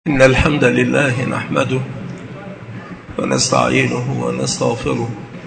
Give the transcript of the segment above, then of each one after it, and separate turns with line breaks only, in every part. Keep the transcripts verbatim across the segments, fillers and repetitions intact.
إن الحمد لله نحمده ونستعينه ونستغفره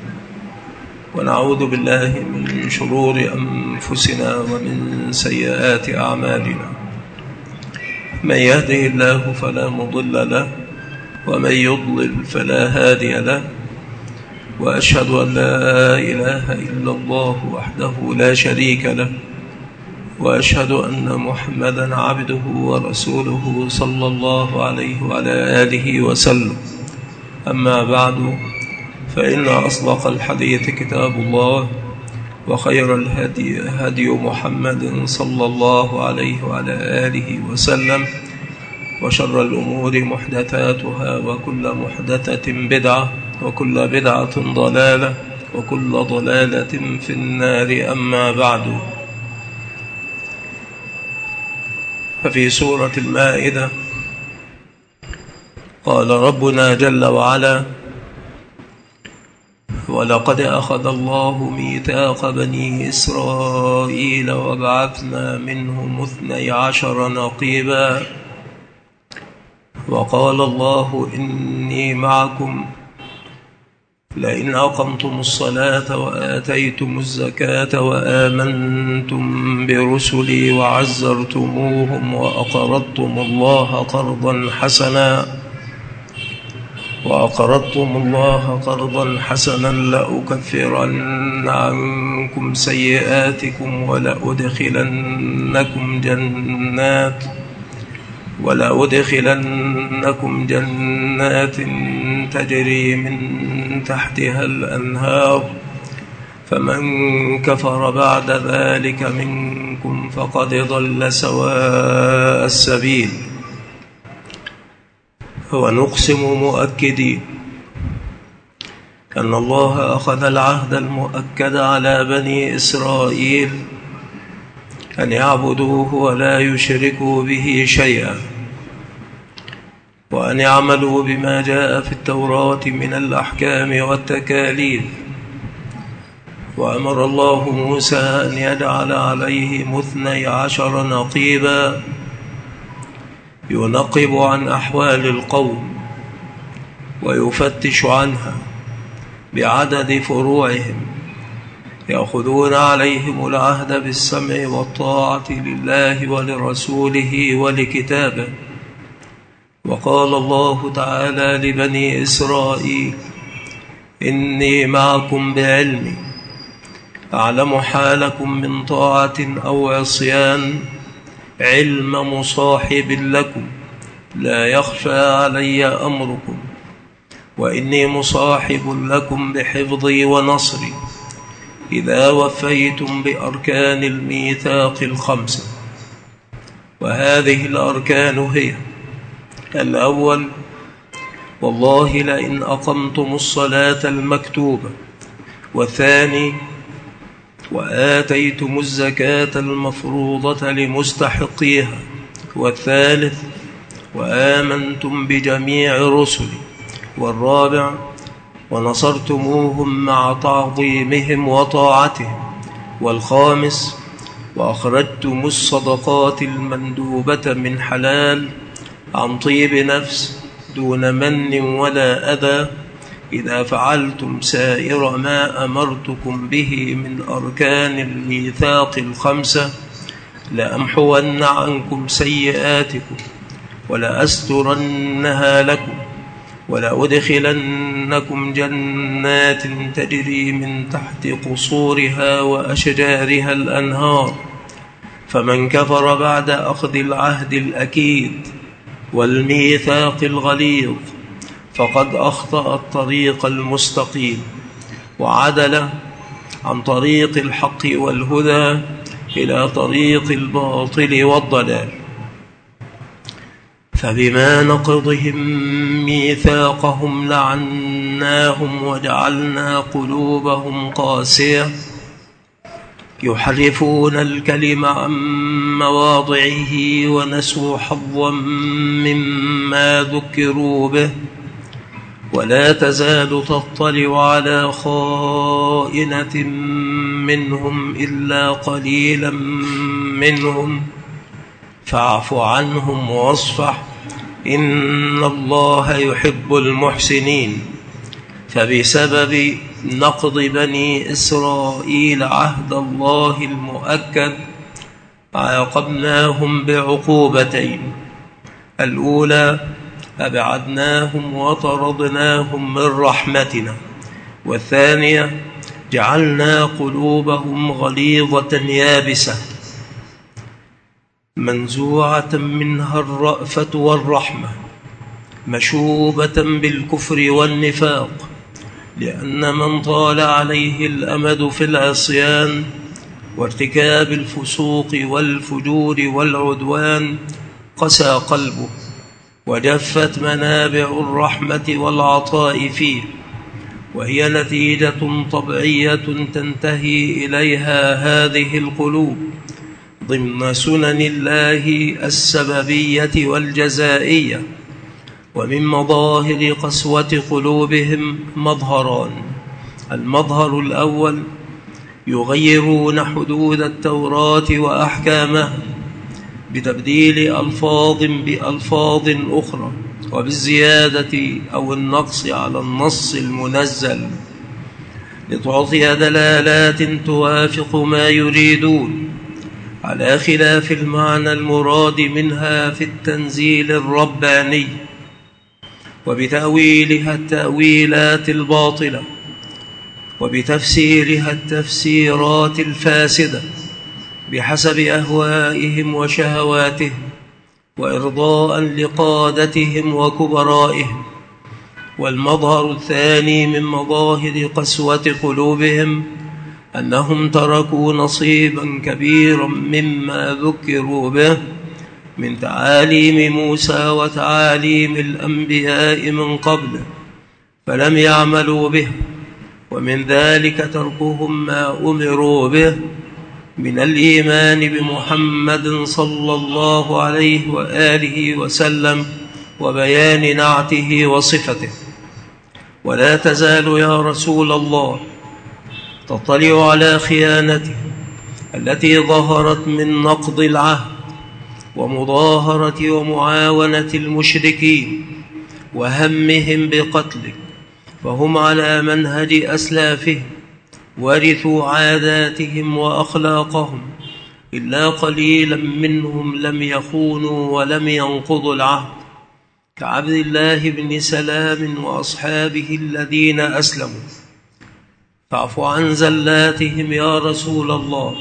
ونعوذ بالله من شرور أنفسنا ومن سيئات أعمالنا. من يهده الله فلا مضل له ومن يضلل فلا هادي له، وأشهد أن لا إله إلا الله وحده لا شريك له، وأشهد أن محمدا عبده ورسوله صلى الله عليه وعلى آله وسلم. أما بعد، فإن أصدق الحديث كتاب الله، وخير الهدي هدي محمد صلى الله عليه وعلى آله وسلم، وشر الأمور محدثاتها، وكل محدثة بدعة، وكل بدعة ضلالة، وكل ضلالة في النار. أما بعد، ففي سورة المائدة قال ربنا جل وعلا: ولقد أخذ الله ميثاق بني إسرائيل وبعثنا منهم اثني عشر نقيبا وقال الله إني معكم لئن أقمتم الصلاة وآتيتم الزكاة وآمنتم برسلي وعزرتموهم وأقرضتم الله قرضا حسنا وأقرضتم الله قرضا حسنا لأكفرن عنكم سيئاتكم ولأدخلنكم جنات ولأدخلنكم جنات تجري من تحتها الأنهار، فمن كفر بعد ذلك منكم فقد ضل سواء السبيل. ونقسم مؤكدين أن الله أخذ العهد المؤكد على بني إسرائيل أن يعبدوه ولا يشركوا به شيئا، وأن يعملوا بما جاء في التوراة من الأحكام والتكاليف. وأمر الله موسى أن يجعل عليهم اثني عشر نقيبا ينقب عن أحوال القوم ويفتش عنها بعدد فروعهم، يأخذون عليهم العهد بالسمع والطاعة لله ولرسوله ولكتابه. وقال الله تعالى لبني إسرائيل: إني معكم بعلمي أعلم حالكم من طاعة أو عصيان، علم مصاحب لكم لا يخفى علي أمركم، وإني مصاحب لكم بحفظي ونصري إذا وفيتم بأركان الميثاق الخمسة. وهذه الأركان هي: الأول: والله لئن أقمتم الصلاة المكتوبة. والثاني: وآتيتم الزكاة المفروضة لمستحقيها. والثالث: وآمنتم بجميع رسلي. والرابع: ونصرتموهم مع تعظيمهم وطاعتهم. والخامس: وأخرجتم الصدقات المندوبة من حلال عن طيب نفس دون من ولا أذى، إذا فعلتم سائر ما أمرتكم به من أركان الميثاق الخمسة لأمحون عنكم سيئاتكم ولأسترنها لكم ولأدخلنكم جنات تجري من تحت قصورها وأشجارها الأنهار، فمن كفر بعد أخذ العهد الأكيد والميثاق الغليظ فقد أخطأ الطريق المستقيم وعدل عن طريق الحق والهدى إلى طريق الباطل والضلال. فبما نقضهم ميثاقهم لعناهم وجعلنا قلوبهم قاسية يحرفون الكلم عن مواضعه ونسوا حظا مما ذكروا به، ولا تزال تطلع على خائنة منهم إلا قليلا منهم، فاعف عنهم واصفح إن الله يحب المحسنين. فبسبب نقض بني إسرائيل عهد الله المؤكد عاقبناهم بعقوبتين: الأولى أبعدناهم وطردناهم من رحمتنا، والثانية جعلنا قلوبهم غليظة يابسة منزوعة منها الرأفة والرحمة، مشوبة بالكفر والنفاق، لأن من طال عليه الأمد في العصيان وارتكاب الفسوق والفجور والعدوان قسى قلبه وجفت منابع الرحمة والعطاء فيه، وهي نتيجة طبيعية تنتهي إليها هذه القلوب ضمن سنن الله السببية والجزائية. ومن مظاهر قسوة قلوبهم مظهران: المظهر الأول يغيرون حدود التوراة وأحكامها بتبديل ألفاظ بألفاظ أخرى وبالزيادة أو النقص على النص المنزل لتعطي دلالات توافق ما يريدون على خلاف المعنى المراد منها في التنزيل الرباني، وبتأويلها التأويلات الباطلة، وبتفسيرها التفسيرات الفاسدة بحسب أهوائهم وشهواتهم، وإرضاء لقادتهم وكبرائهم. والمظهر الثاني من مظاهر قسوة قلوبهم أنهم تركوا نصيبا كبيرا مما ذكروا به من تعاليم موسى وتعاليم الأنبياء من قبل فلم يعملوا به، ومن ذلك تركهم ما أمروا به من الإيمان بمحمد صلى الله عليه وآله وسلم وبيان نعته وصفته. ولا تزال يا رسول الله تطلع على خيانته التي ظهرت من نقض العهد ومظاهرة ومعاونة المشركين وهمهم بقتلك، فهم على منهج أسلافهم ورثوا عاداتهم وأخلاقهم، إلا قليلا منهم لم يخونوا ولم ينقضوا العهد، كعبد الله بن سلام وأصحابه الذين أسلموا. فاعف عن زلاتهم يا رسول الله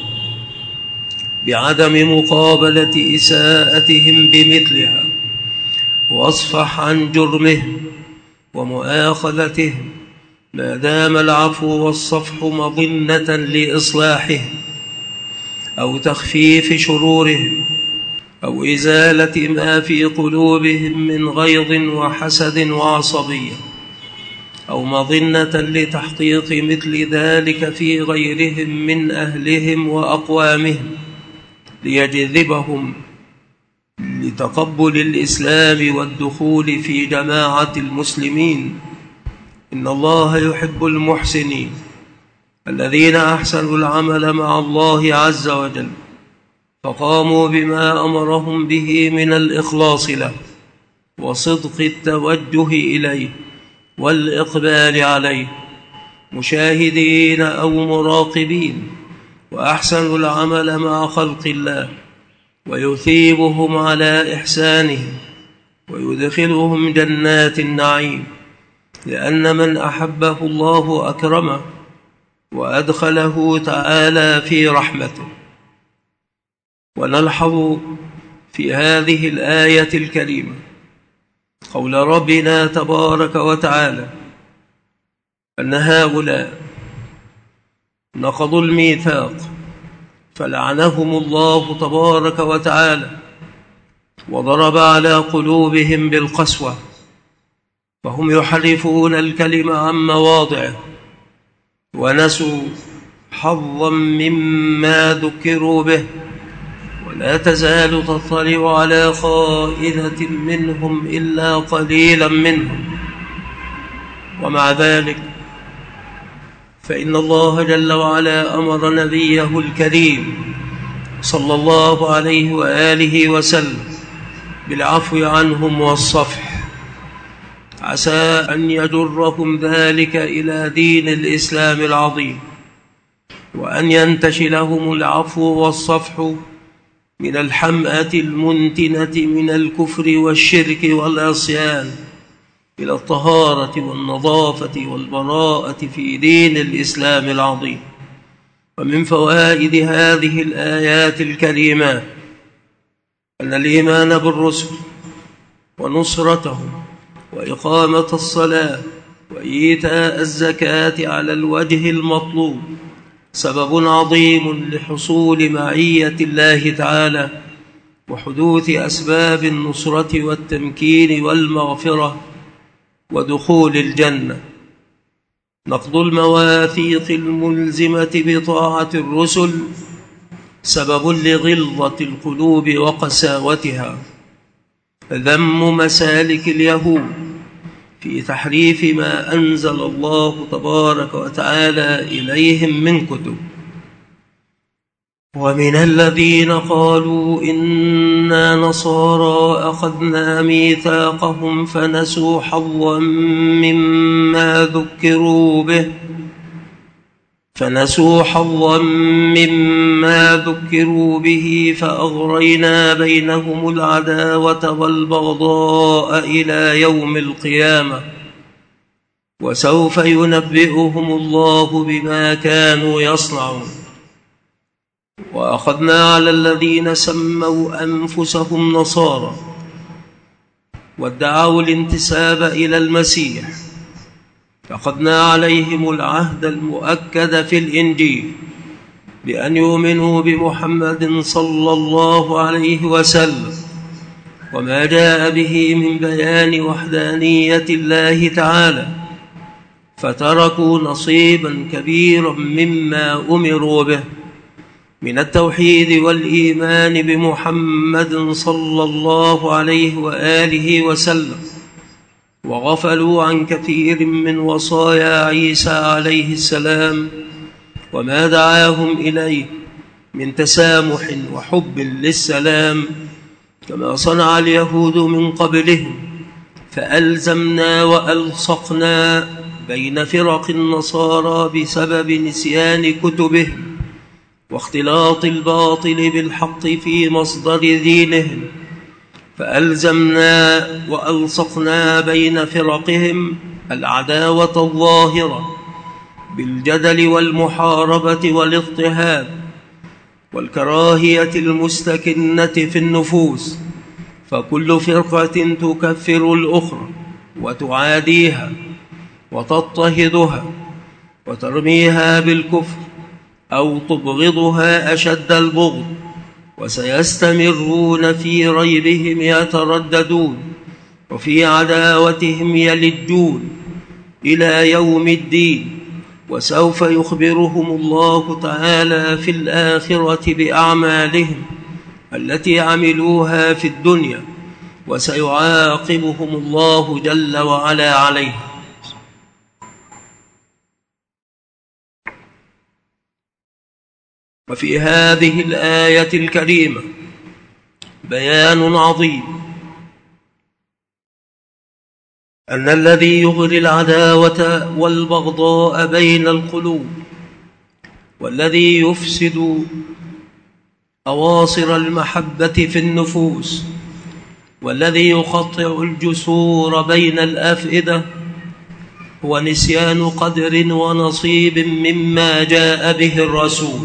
بعدم مقابلة إساءتهم بمثلها، واصفح عن جرمهم ومؤاخذتهم ما دام العفو والصفح مظنة لإصلاحهم أو تخفيف شرورهم أو إزالة ما في قلوبهم من غيظ وحسد وعصبية، أو مظنة لتحقيق مثل ذلك في غيرهم من أهلهم وأقوامهم ليجذبهم لتقبل الإسلام والدخول في جماعة المسلمين. إن الله يحب المحسنين الذين أحسنوا العمل مع الله عز وجل فقاموا بما أمرهم به من الإخلاص له وصدق التوجه إليه والإقبال عليه، مشاهدين أو مراقبين، وأحسنوا العمل مع خلق الله ويثيبهم على إحسانهم ويدخلهم جنات النعيم، لأن من أحبه الله أكرمه وأدخله تعالى في رحمته. ونلحظ في هذه الآية الكريمة قول ربنا تبارك وتعالى أن هؤلاء نقضوا الميثاق فلعنهم الله تبارك وتعالى وضرب على قلوبهم بالقسوة، فهم يحرفون الكلم عن مواضعه ونسوا حظا مما ذكروا به، ولا تزال تطلع على خائنة منهم إلا قليلا منهم. ومع ذلك فإن الله جل وعلا أمر نبيه الكريم صلى الله عليه وآله وسلم بالعفو عنهم والصفح، عسى أن يجرهم ذلك إلى دين الإسلام العظيم، وأن ينتشلهم العفو والصفح من الحمأة المنتنة من الكفر والشرك والعصيان إلى الطهارة والنظافة والبراءة في دين الإسلام العظيم. ومن فوائد هذه الآيات الكريمات أن الإيمان بالرسل ونصرتهم وإقامة الصلاة وإيتاء الزكاة على الوجه المطلوب سبب عظيم لحصول معية الله تعالى وحدوث أسباب النصرة والتمكين والمغفرة ودخول الجنة. نقض المواثيق الملزمة بطاعة الرسل سبب لغلظة القلوب وقساوتها. ذم مسالك اليهود في تحريف ما أنزل الله تبارك وتعالى إليهم من كتب. ومن الذين قالوا إنا نصارى أخذنا ميثاقهم فنسوا حظا مما ذكروا به فنسوا حظا مما ذكروا به فأغرينا بينهم العداوة والبغضاء إلى يوم القيامة وسوف ينبئهم الله بما كانوا يصنعون. وأخذنا على الذين سموا أنفسهم نصارى وادعوا الانتساب إلى المسيح، أخذنا عليهم العهد المؤكد في الإنجيل بأن يؤمنوا بمحمد صلى الله عليه وسلم وما جاء به من بيان وحدانية الله تعالى، فتركوا نصيبا كبيرا مما أمروا به من التوحيد والإيمان بمحمد صلى الله عليه وآله وسلم، وغفلوا عن كثير من وصايا عيسى عليه السلام وما دعاهم إليه من تسامح وحب للسلام كما صنع اليهود من قبلهم، فألزمنا وألصقنا بين فرق النصارى بسبب نسيان كتبهم واختلاط الباطل بالحق في مصدر دينهم، فألزمنا وألصقنا بين فرقهم العداوة الظاهرة بالجدل والمحاربة والاضطهاد والكراهية المستكنة في النفوس، فكل فرقة تكفر الأخرى وتعاديها وتضطهدها وترميها بالكفر أو تبغضها أشد البغض، وسيستمرون في ريبهم يترددون وفي عداوتهم يلجون إلى يوم الدين. وسوف يخبرهم الله تعالى في الآخرة بأعمالهم التي عملوها في الدنيا، وسيعاقبهم الله جل وعلا عليها. وفي هذه الآية الكريمة بيان عظيم أن الذي يغري العداوة والبغضاء بين القلوب والذي يفسد أواصر المحبة في النفوس والذي يقطع الجسور بين الأفئدة هو نسيان قدر ونصيب مما جاء به الرسول.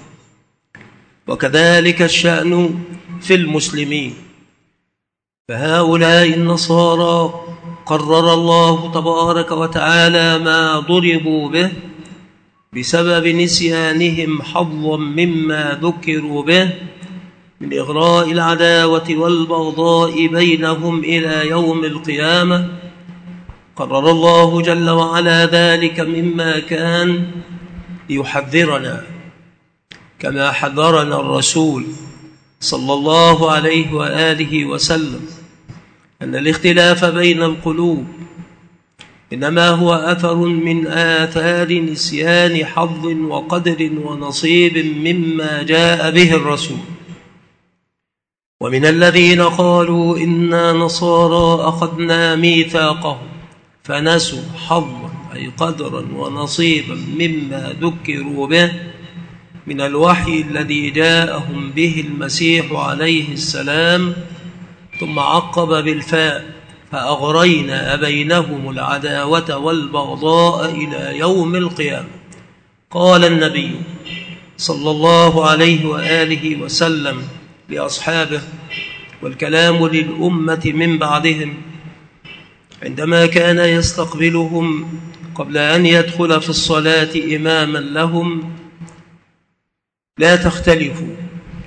وكذلك الشأن في المسلمين، فهؤلاء النصارى قرر الله تبارك وتعالى ما ضربوا به بسبب نسيانهم حظا مما ذكروا به من إغراء العداوة والبغضاء بينهم إلى يوم القيامة. قرر الله جل وعلا ذلك مما كان ليحذرنا، كما حذرنا الرسول صلى الله عليه وآله وسلم أن الاختلاف بين القلوب إنما هو أثر من آثار نسيان حظ وقدر ونصيب مما جاء به الرسول. ومن الذين قالوا إنا نصارى أخذنا ميثاقهم فنسوا حظا أي قدرا ونصيبا مما ذكروا به من الوحي الذي جاءهم به المسيح عليه السلام، ثم عقب بالفاء فأغرينا بينهم العداوة والبغضاء إلى يوم القيامة. قال النبي صلى الله عليه وآله وسلم لأصحابه، والكلام للأمة من بعدهم، عندما كان يستقبلهم قبل أن يدخل في الصلاة إماما لهم: لا تختلفوا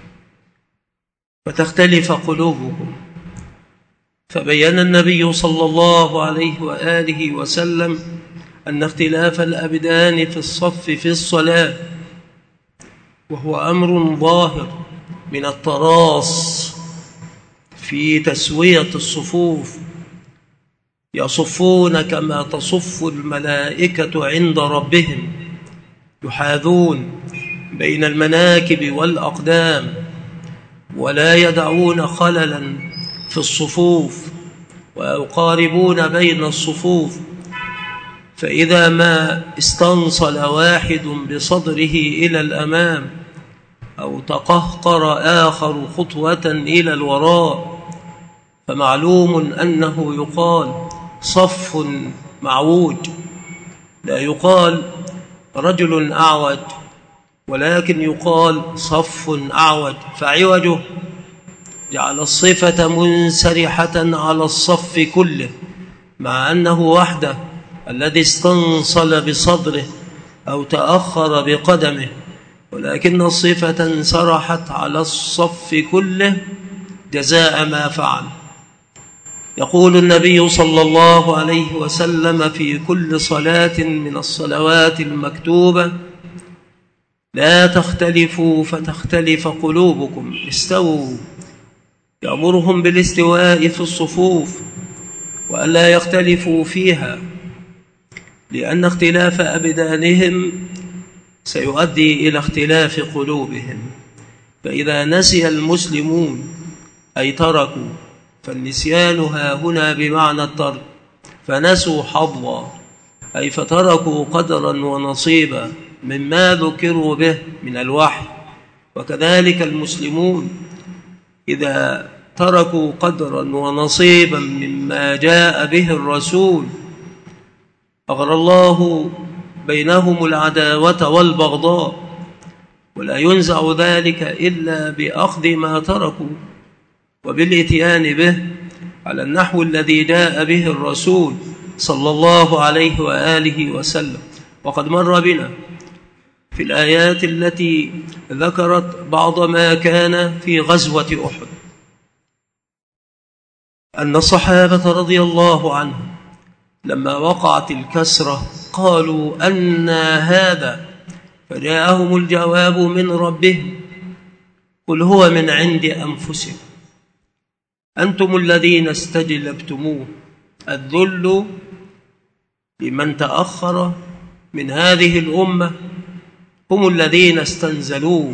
فتختلف قلوبكم. فبين النبي صلى الله عليه وآله وسلم أن اختلاف الأبدان في الصف في الصلاة وهو أمر ظاهر من التراص في تسوية الصفوف، يصفون كما تصف الملائكة عند ربهم، يحاذون بين المناكب والأقدام ولا يدعون خللا في الصفوف، ويقاربون بين الصفوف، فإذا ما استنصل واحد بصدره إلى الأمام أو تقهقر آخر خطوة إلى الوراء فمعلوم أنه يقال صف معوج، لا يقال رجل أعوج، ولكن يقال صف أعوج، فعوجه جعل الصفة منسرحة على الصف كله، مع أنه وحده الذي استنصل بصدره أو تأخر بقدمه، ولكن الصفة انسرحت على الصف كله جزاء ما فعل. يقول النبي صلى الله عليه وسلم في كل صلاة من الصلوات المكتوبة: لا تختلفوا فتختلف قلوبكم، استووا. يأمرهم بالاستواء في الصفوف وألا يختلفوا فيها، لأن اختلاف أبدانهم سيؤدي إلى اختلاف قلوبهم. فإذا نسي المسلمون أي تركوا، فالنسيان ها هنا بمعنى الترك، فنسوا حظا أي فتركوا قدرا ونصيبا مما ذكروا به من الوحي. وكذلك المسلمون إذا تركوا قدرا ونصيبا مما جاء به الرسول أغرى الله بينهم العداوة والبغضاء، ولا ينزع ذلك إلا بأخذ ما تركوا وبالإتيان به على النحو الذي جاء به الرسول صلى الله عليه وآله وسلم. وقد مر بنا في الآيات التي ذكرت بعض ما كان في غزوة أحد أن الصحابة رضي الله عنهم لما وقعت الكسرة قالوا: أنى هذا؟ فجاءهم الجواب من ربهم: قل هو من عند أنفسكم أنتم الذين استجلبتموه. الذل لمن تأخر من هذه الأمة هم الذين استنزلوه،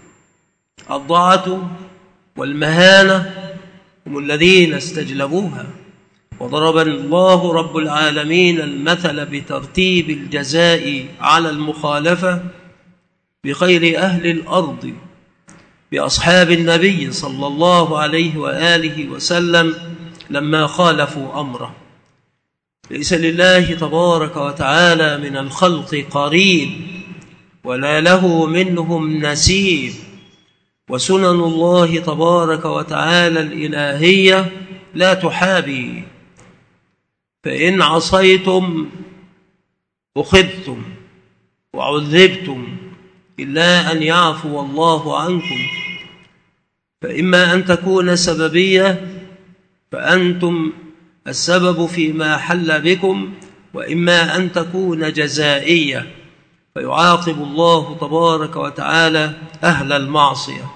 الضعة والمهانة هم الذين استجلبوها. وضرب الله رب العالمين المثل بترتيب الجزاء على المخالفة بخير أهل الأرض، بأصحاب النبي صلى الله عليه وآله وسلم لما خالفوا أمره. ليس لله تبارك وتعالى من الخلق قريب ولا له منهم نسيب، وسنن الله تبارك وتعالى الإلهية لا تحابي، فإن عصيتم أخذتم وعذبتم إلا أن يعفو الله عنكم. فإما أن تكون سببية فأنتم السبب فيما حل بكم، وإما أن تكون جزائية فيعاقب الله تبارك وتعالى أهل المعصية.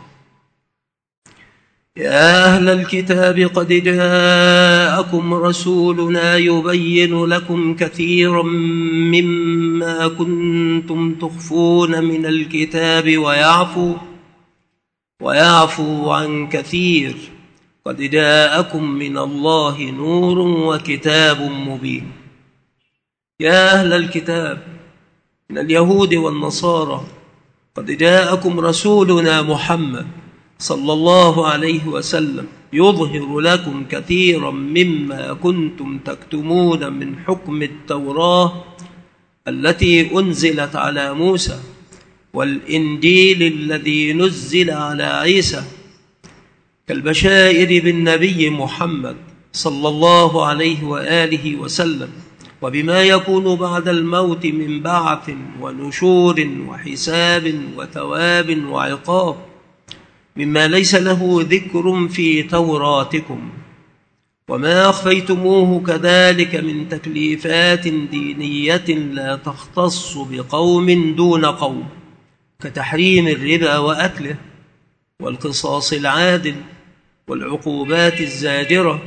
يا أهل الكتاب قد جاءكم رسولنا يبين لكم كثيرا مما كنتم تخفون من الكتاب ويعفو ويعفو عن كثير. قد جاءكم من الله نور وكتاب مبين. يا أهل الكتاب من اليهود والنصارى، قد جاءكم رسولنا محمد صلى الله عليه وسلم يظهر لكم كثيرا مما كنتم تكتمون من حكم التوراة التي أنزلت على موسى والإنجيل الذي نزل على عيسى، كالبشائر بالنبي محمد صلى الله عليه وآله وسلم، وبما يكون بعد الموت من بعث ونشور وحساب وثواب وعقاب، مما ليس له ذكر في توراتكم، وما أخفيتموه كذلك من تكليفات دينية لا تختص بقوم دون قوم، كتحريم الربا وأكله، والقصاص العادل، والعقوبات الزاجرة،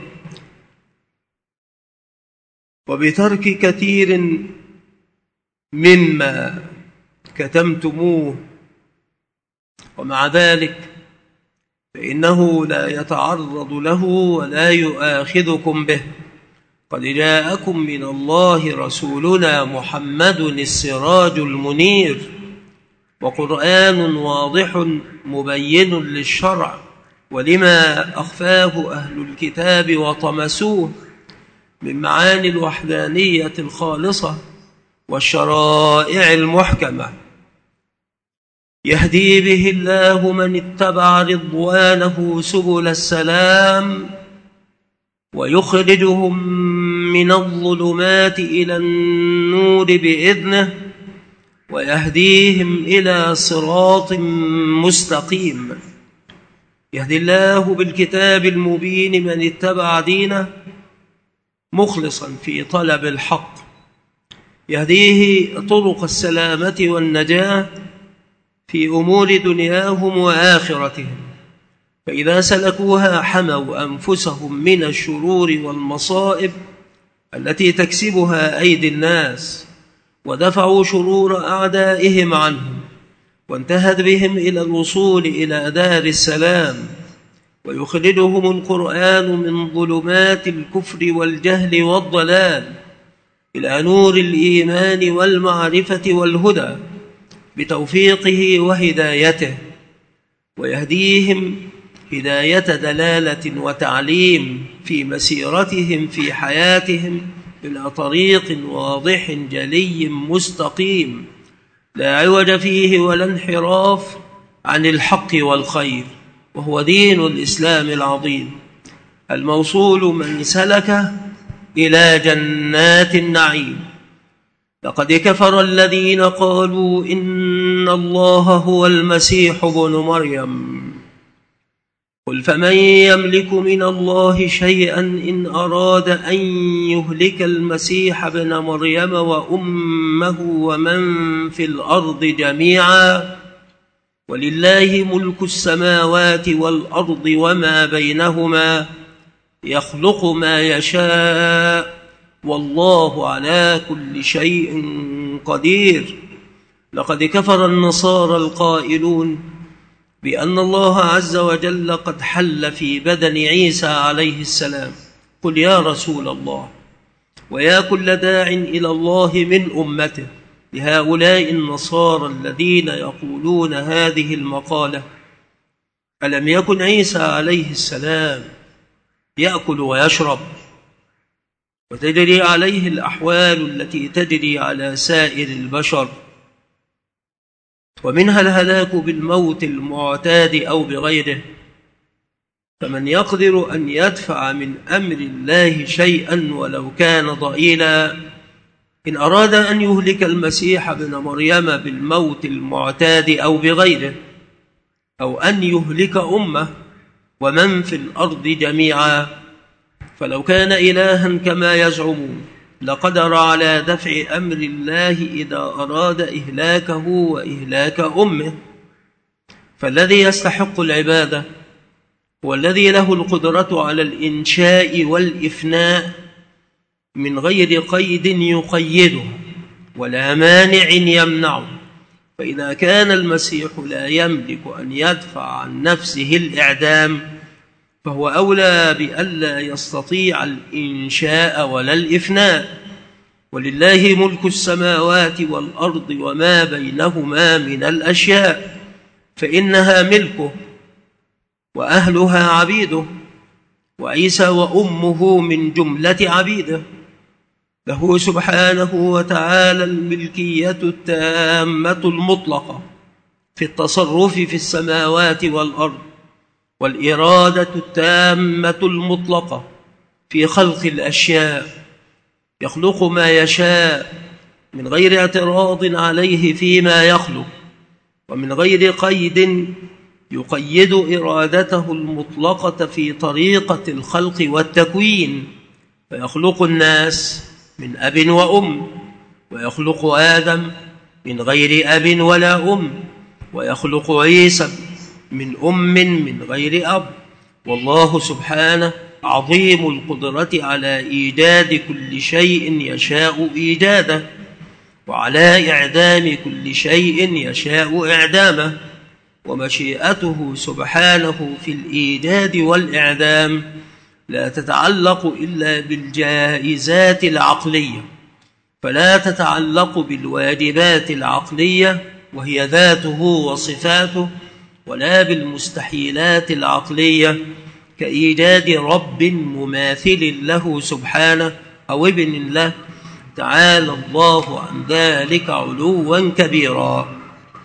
وبترك كثير مما كتمتموه. ومع ذلك فإنه لا يتعرض له ولا يؤاخذكم به. قد جاءكم من الله رسولنا محمد السراج المنير، وقرآن واضح مبين للشرع ولما أخفاه أهل الكتاب وطمسوه من معاني الوحدانية الخالصة والشرائع المحكمة، يهدي به الله من اتبع رضوانه سبل السلام، ويخرجهم من الظلمات إلى النور بإذنه، ويهديهم إلى صراط مستقيم. يهدي الله بالكتاب المبين من اتبع دينه مخلصا في طلب الحق، يهديه طرق السلامة والنجاة في أمور دنياهم وآخرتهم، فإذا سلكوها حموا أنفسهم من الشرور والمصائب التي تكسبها أيدي الناس، ودفعوا شرور أعدائهم عنهم، وانتهت بهم إلى الوصول إلى دار السلام. ويخرجهم القرآن من ظلمات الكفر والجهل والضلال إلى نور الإيمان والمعرفة والهدى بتوفيقه وهدايته، ويهديهم هداية دلالة وتعليم في مسيرتهم في حياتهم إلى طريق واضح جلي مستقيم لا عوج فيه ولا انحراف عن الحق والخير، وهو دين الإسلام العظيم الموصول من سلكه إلى جنات النعيم. لقد كفر الذين قالوا إن الله هو المسيح ابن مريم، قل فمن يملك من الله شيئا إن أراد أن يهلك المسيح ابن مريم وأمه ومن في الأرض جميعا، ولله ملك السماوات والأرض وما بينهما، يخلق ما يشاء والله على كل شيء قدير. لقد كفر النصارى القائلون بأن الله عز وجل قد حل في بدن عيسى عليه السلام. قل يا رسول الله ويا كل داع إلى الله من أمته لهؤلاء النصارى الذين يقولون هذه المقالة: ألم يكن عيسى عليه السلام يأكل ويشرب وتجري عليه الأحوال التي تجري على سائر البشر، ومنها الهلاك بالموت المعتاد أو بغيره؟ فمن يقدر أن يدفع من أمر الله شيئا ولو كان ضئيلا إن أراد أن يهلك المسيح ابن مريم بالموت المعتاد أو بغيره، أو أن يهلك أمه ومن في الأرض جميعا، فلو كان إلها كما يزعمون لقدر على دفع أمر الله إذا أراد إهلاكه وإهلاك أمه. فالذي يستحق العبادة هو الذي له القدرة على الإنشاء والإفناء من غير قيد يقيده ولا مانع يمنعه، فإذا كان المسيح لا يملك أن يدفع عن نفسه الإعدام فهو أولى بألا يستطيع الإنشاء ولا الإفناء. ولله ملك السماوات والأرض وما بينهما من الأشياء، فإنها ملكه وأهلها عبيده، وعيسى وأمه من جملة عبيده. له سبحانه وتعالى الملكية التامة المطلقة في التصرف في السماوات والأرض، والإرادة التامة المطلقة في خلق الأشياء، يخلق ما يشاء من غير اعتراض عليه فيما يخلق، ومن غير قيد يقيد إرادته المطلقة في طريقة الخلق والتكوين، فيخلق الناس من أب وأم، ويخلق آدم من غير أب ولا أم، ويخلق عيسى من أم من غير أب. والله سبحانه عظيم القدرة على إيجاد كل شيء يشاء إيجاده، وعلى إعدام كل شيء يشاء إعدامه، ومشيئته سبحانه في الإيجاد والإعدام لا تتعلق إلا بالجائزات العقلية، فلا تتعلق بالواجبات العقلية وهي ذاته وصفاته، ولا بالمستحيلات العقلية كإيجاد رب مماثل له سبحانه أو ابن له، تعالى الله عن ذلك علوا كبيرا.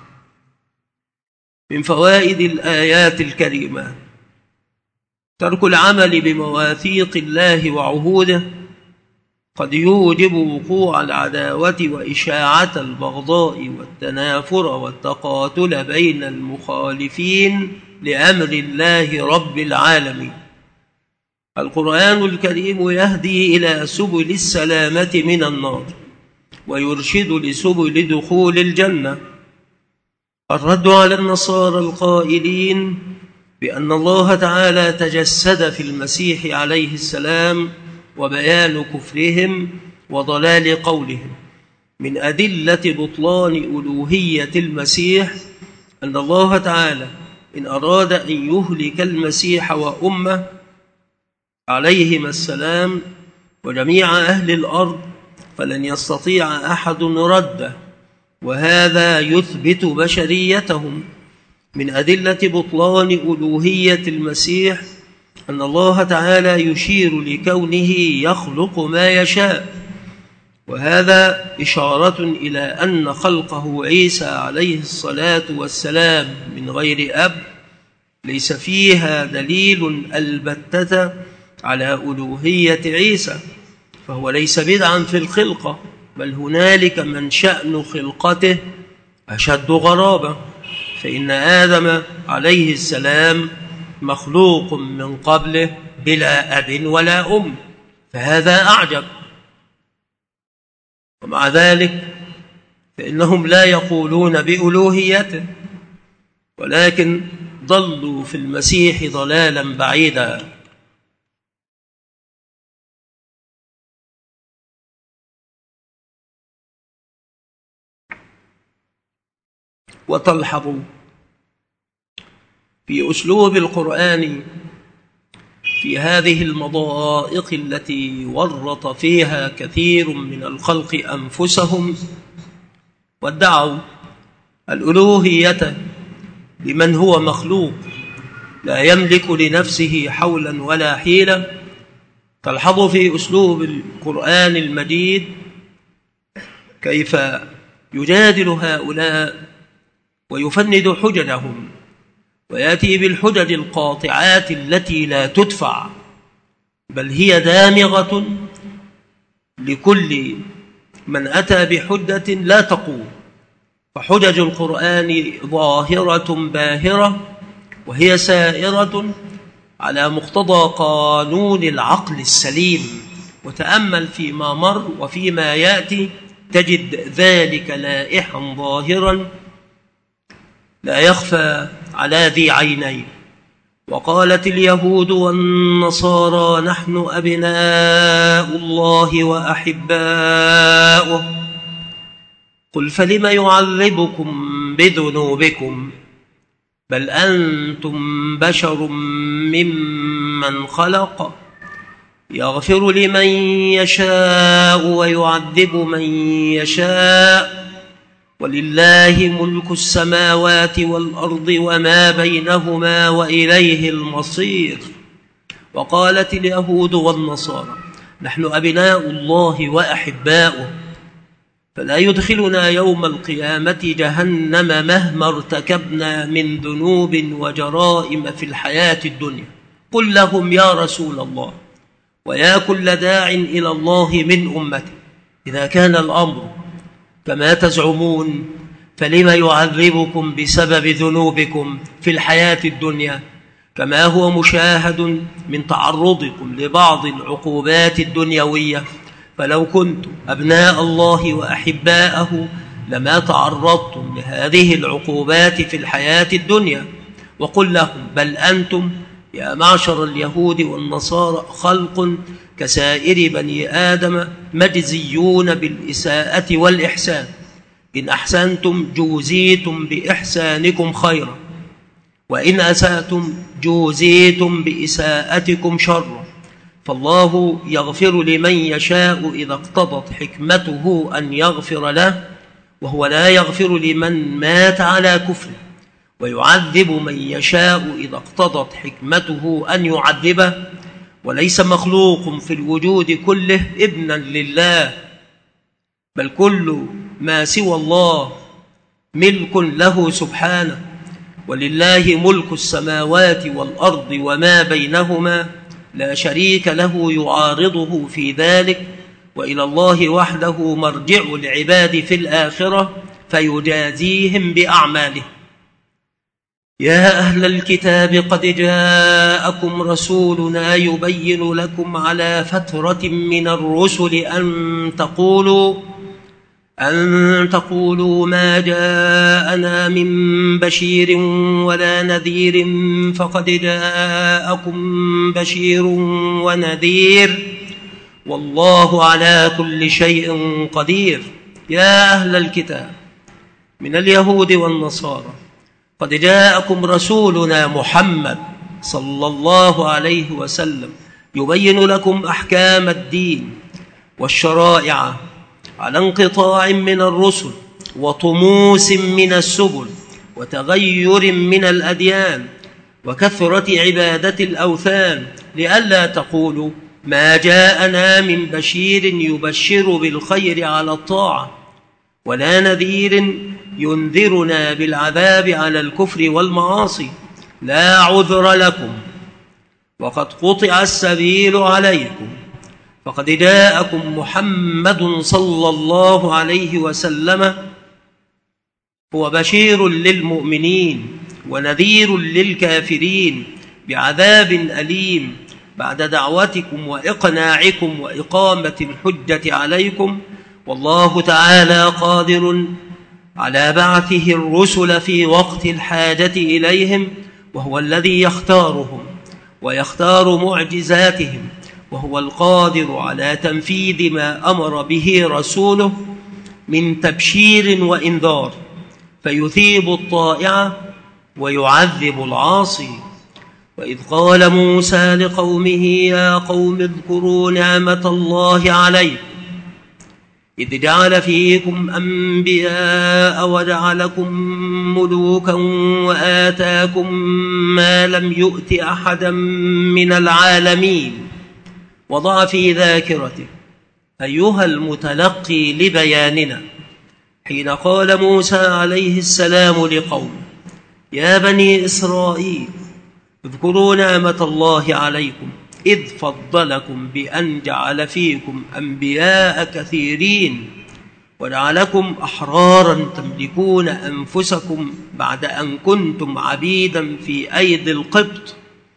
من فوائد الآيات الكريمة ترك العمل بمواثيق الله وعهوده قد يوجب وقوع العداوة وإشاعة البغضاء والتنافر والتقاتل بين المخالفين لأمر الله رب العالمين. القرآن الكريم يهدي إلى سبل السلامة من النار ويرشد لسبل دخول الجنة. الرد على النصارى القائلين بأن الله تعالى تجسد في المسيح عليه السلام وبيان كفرهم وضلال قولهم. من أدلة بطلان ألوهية المسيح أن الله تعالى إن أراد أن يهلك المسيح وأمه عليهما السلام وجميع أهل الأرض فلن يستطيع أحد رده، وهذا يثبت بشريتهم. من أدلة بطلان ألوهية المسيح أن الله تعالى يشير لكونه يخلق ما يشاء، وهذا إشارة إلى أن خلقه عيسى عليه الصلاة والسلام من غير أب ليس فيها دليل البتة على ألوهية عيسى، فهو ليس بدعا في الخلقة، بل هنالك من شأن خلقته أشد غرابة، فإن آدم عليه السلام مخلوق من قبله بلا أب ولا أم، فهذا أعجب. ومع ذلك فإنهم لا يقولون بألوهيته، ولكن ضلوا في المسيح ضلالا بعيدا. وتلحظ في أسلوب القرآن في هذه المضائق التي ورط فيها كثير من الخلق أنفسهم وادعوا الألوهية لمن هو مخلوق لا يملك لنفسه حولا ولا حيلة. تلحظ في أسلوب القرآن المجيد كيف يجادل هؤلاء ويفند حججهم، ويأتي بالحجج القاطعات التي لا تدفع، بل هي دامغة لكل من أتى بحجة لا تقوم. فحجج القرآن ظاهرة باهرة، وهي سائرة على مقتضى قانون العقل السليم. وتأمل فيما مر وفيما يأتي تجد ذلك لائحا ظاهرا لا يخفى على ذي عينين. وقالت اليهود والنصارى نحن أبناء الله وأحباؤه، قل فلم يعذبكم بذنوبكم بل أنتم بشر ممن خلق يغفر لمن يشاء ويعذب من يشاء ولله ملك السماوات والأرض وما بينهما وإليه المصير. وقالت اليهود والنصارى نحن أبناء الله وأحباؤه فلا يدخلنا يوم القيامة جهنم مهما ارتكبنا من ذنوب وجرائم في الحياة الدنيا. قل لهم يا رسول الله ويا كل داع إلى الله من أمته إذا كان الأمر كما تزعمون فلم يعذبكم بسبب ذنوبكم في الحياة الدنيا كما هو مشاهد من تعرضكم لبعض العقوبات الدنيوية؟ فلو كنتم أبناء الله وأحباءه لما تعرضتم لهذه العقوبات في الحياة الدنيا. وقل لهم بل أنتم يا معشر اليهود والنصارى خلق كسائر بني آدم مجزيون بالإساءة والإحسان، إن أحسنتم جوزيتم بإحسانكم خيرا وإن أسأتم جوزيتم بإساءتكم شرا، فالله يغفر لمن يشاء إذا اقتضت حكمته أن يغفر له، وهو لا يغفر لمن مات على كفره، ويعذب من يشاء إذا اقتضت حكمته أن يعذبه، وليس مخلوق في الوجود كله ابنا لله، بل كل ما سوى الله ملك له سبحانه، ولله ملك السماوات والأرض وما بينهما، لا شريك له يعارضه في ذلك، وإلى الله وحده مرجع العباد في الآخرة فيجازيهم بأعماله. يا أهل الكتاب قد جاءكم رسولنا يبين لكم على فترة من الرسل أن تقولوا أن تقولوا ما جاءنا من بشير ولا نذير فقد جاءكم بشير ونذير والله على كل شيء قدير. يا أهل الكتاب من اليهود والنصارى قد جاءكم رسولنا محمد صلى الله عليه وسلم يبين لكم أحكام الدين والشرائع على انقطاع من الرسل وطموس من السبل وتغير من الأديان وكثرة عبادة الأوثان، لئلا تقولوا ما جاءنا من بشير يبشر بالخير على الطاعة ولا نذير ينذرنا بالعذاب على الكفر والمعاصي. لا عذر لكم وقد قطع السبيل عليكم، فقد جاءكم محمد صلى الله عليه وسلم هو بشير للمؤمنين ونذير للكافرين بعذاب أليم بعد دعوتكم وإقناعكم وإقامة الحجة عليكم، والله تعالى قادر على بعثه الرسل في وقت الحاجة إليهم، وهو الذي يختارهم ويختار معجزاتهم، وهو القادر على تنفيذ ما أمر به رسوله من تبشير وإنذار، فيثيب الطائع ويعذب العاصي. وإذ قال موسى لقومه يا قوم اذكروا نعمة الله عليكم إذ جعل فيكم أنبياء وجعلكم ملوكا وآتاكم ما لم يؤت أحدا من العالمين. وضع في ذاكرته أيها المتلقي لبياننا حين قال موسى عليه السلام لقومه يا بني إسرائيل اذكروا نعمة الله عليكم إذ فضلكم بأن جعل فيكم أنبياء كثيرين وجعلكم أحرارا تملكون أنفسكم بعد أن كنتم عبيدا في أيدي القبط،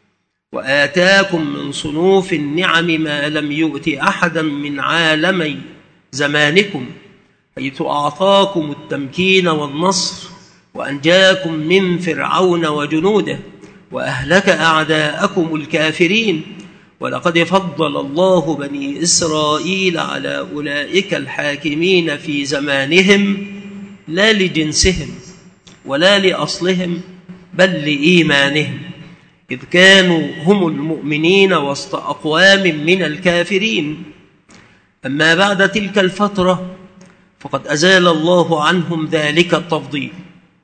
وآتاكم من صنوف النعم ما لم يؤت أحدا من عالمي زمانكم، حيث أعطاكم التمكين والنصر وأنجاكم من فرعون وجنوده وأهلك أعداءكم الكافرين. ولقد فضل الله بني إسرائيل على أولئك الحاكمين في زمانهم لا لجنسهم، ولا لأصلهم بل لإيمانهم، إذ كانوا هم المؤمنين وسط أقوام من الكافرين. أما بعد تلك الفترة فقد أزال الله عنهم ذلك التفضيل،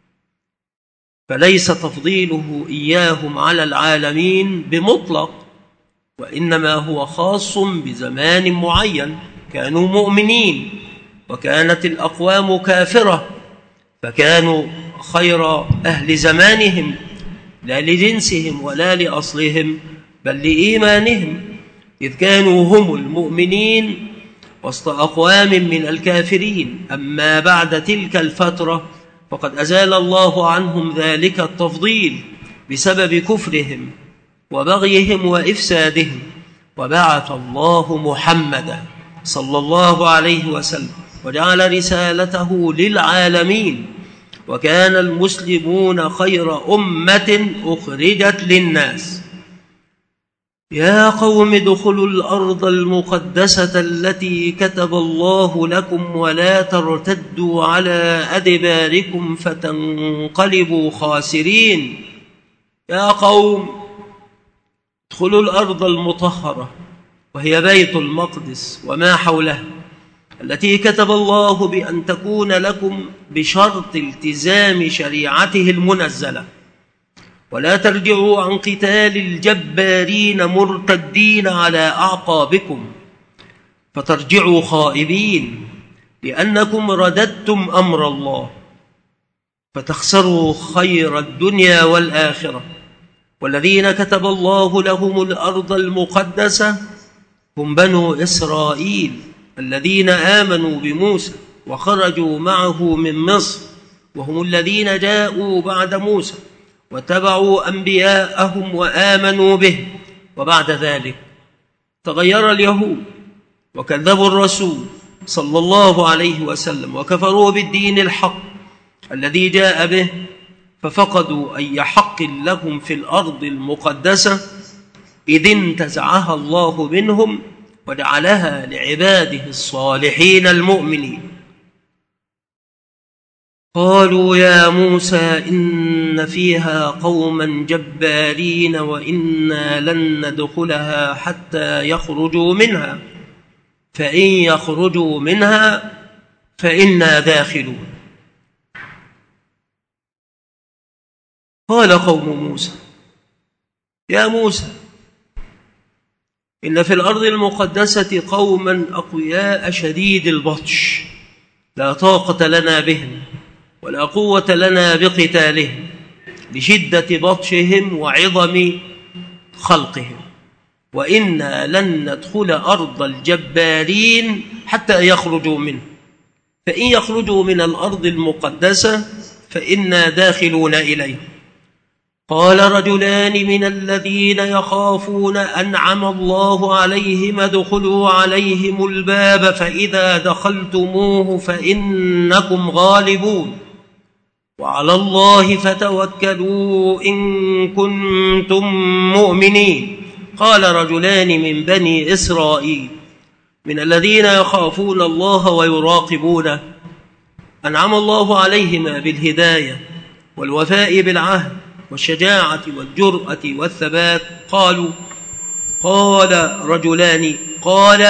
فليس تفضيله إياهم على العالمين بمطلق، وإنما هو خاص بزمان معين كانوا مؤمنين وكانت الأقوام كافرة، فكانوا خير أهل زمانهم لا لجنسهم ولا لأصلهم بل لإيمانهم، إذ كانوا هم المؤمنين وسط أقوام من الكافرين. أما بعد تلك الفترة فقد أزال الله عنهم ذلك التفضيل بسبب كفرهم وبغيهم وإفسادهم، وبعث الله محمدا صلى الله عليه وسلم وجعل رسالته للعالمين، وكان المسلمون خير أمة أخرجت للناس. يا قوم ادخلوا الأرض المقدسة التي كتب الله لكم ولا ترتدوا على أدباركم فتنقلبوا خاسرين. يا قوم ادخلوا الأرض المطهرة وهي بيت المقدس وما حولها، التي كتب الله بأن تكون لكم بشرط التزام شريعته المنزلة، ولا ترجعوا عن قتال الجبارين مرتدين على أعقابكم فترجعوا خائبين، لأنكم رددتم أمر الله فتخسروا خير الدنيا والآخرة. والذين كتب الله لهم الأرض المقدسة هم بنو إسرائيل الذين آمنوا بموسى وخرجوا معه من مصر، وهم الذين جاءوا بعد موسى واتبعوا أنبياءهم وآمنوا به. وبعد ذلك تغير اليهود وكذبوا الرسول صلى الله عليه وسلم وكفروا بالدين الحق الذي جاء به، ففقدوا أي حق لهم في الأرض المقدسة إذ انتزعها الله منهم وجعلها لعباده الصالحين المؤمنين. قالوا يا موسى إن فيها قوما جبارين وإنا لن ندخلها حتى يخرجوا منها، فإن يخرجوا منها فإنا داخلون. قال قوم موسى يا موسى إن في الأرض المقدسة قوما أقوياء شديد البطش لا طاقة لنا بهم ولا قوة لنا بقتالهم لشدة بطشهم وعظم خلقهم، وإنا لن ندخل أرض الجبارين حتى يخرجوا منه، فإن يخرجوا من الأرض المقدسة فإنا داخلون إليه. قال رجلان من الذين يخافون أنعم الله عليهم ادخلوا عليهم الباب فإذا دخلتموه فإنكم غالبون وعلى الله فتوكلوا إن كنتم مؤمنين. قال رجلان من بني إسرائيل من الذين يخافون الله ويراقبونه أنعم الله عليهما بالهداية والوفاء بالعهد والشجاعة والجرأة والثبات قالوا قال رجلان قال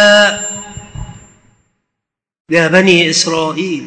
يا بني إسرائيل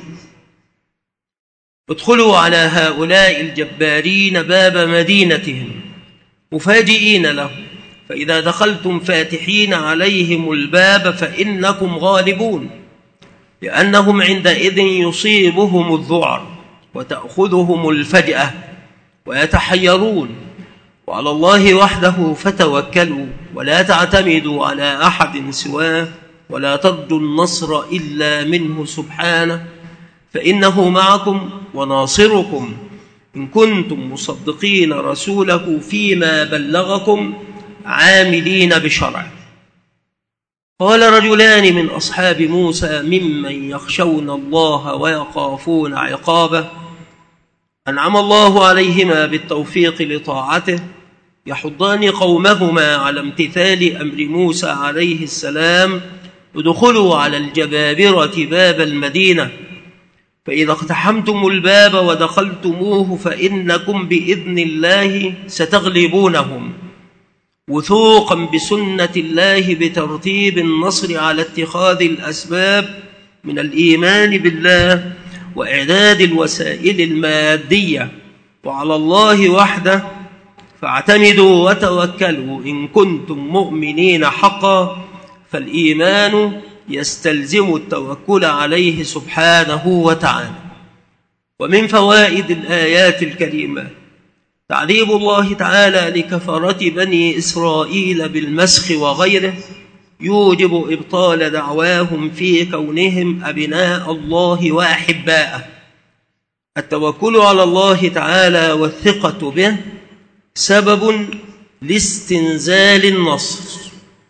ادخلوا على هؤلاء الجبارين باب مدينتهم مفاجئين لهم، فإذا دخلتم فاتحين عليهم الباب فإنكم غالبون، لأنهم عندئذ يصيبهم الذعر وتأخذهم الفجأة ويتحيرون، وعلى الله وحده فتوكلوا ولا تعتمدوا على أحد سواه ولا ترجوا النصر إلا منه سبحانه، فإنه معكم وناصركم إن كنتم مصدقين رسوله فيما بلغكم عاملين بشرعه. قال رجلان من أصحاب موسى ممن يخشون الله ويخافون عقابه أنعم الله عليهما بالتوفيق لطاعته يحضان قومهما على امتثال أمر موسى عليه السلام ادخلوا على الجبابرة باب المدينة، فإذا اقتحمتم الباب ودخلتموه فإنكم بإذن الله ستغلبونهم، وثوقا بسنة الله بترتيب النصر على اتخاذ الأسباب من الإيمان بالله وإعداد الوسائل المادية، وعلى الله وحده فاعتمدوا وتوكلوا إن كنتم مؤمنين حقا، فالإيمان يستلزم التوكل عليه سبحانه وتعالى. ومن فوائد الآيات الكريمة تعذيب الله تعالى لكفرة بني إسرائيل بالمسخ وغيره يوجب إبطال دعواهم في كونهم أبناء الله وأحباءه. التوكل على الله تعالى والثقة به سبب لاستنزال النصر.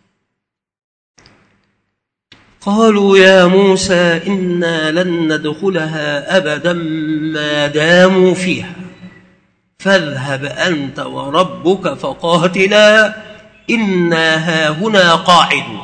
قالوا يا موسى إنا لن ندخلها أبدا ما داموا فيها فاذهب أنت وربك فقاتلا إنا هاهنا قاعدون.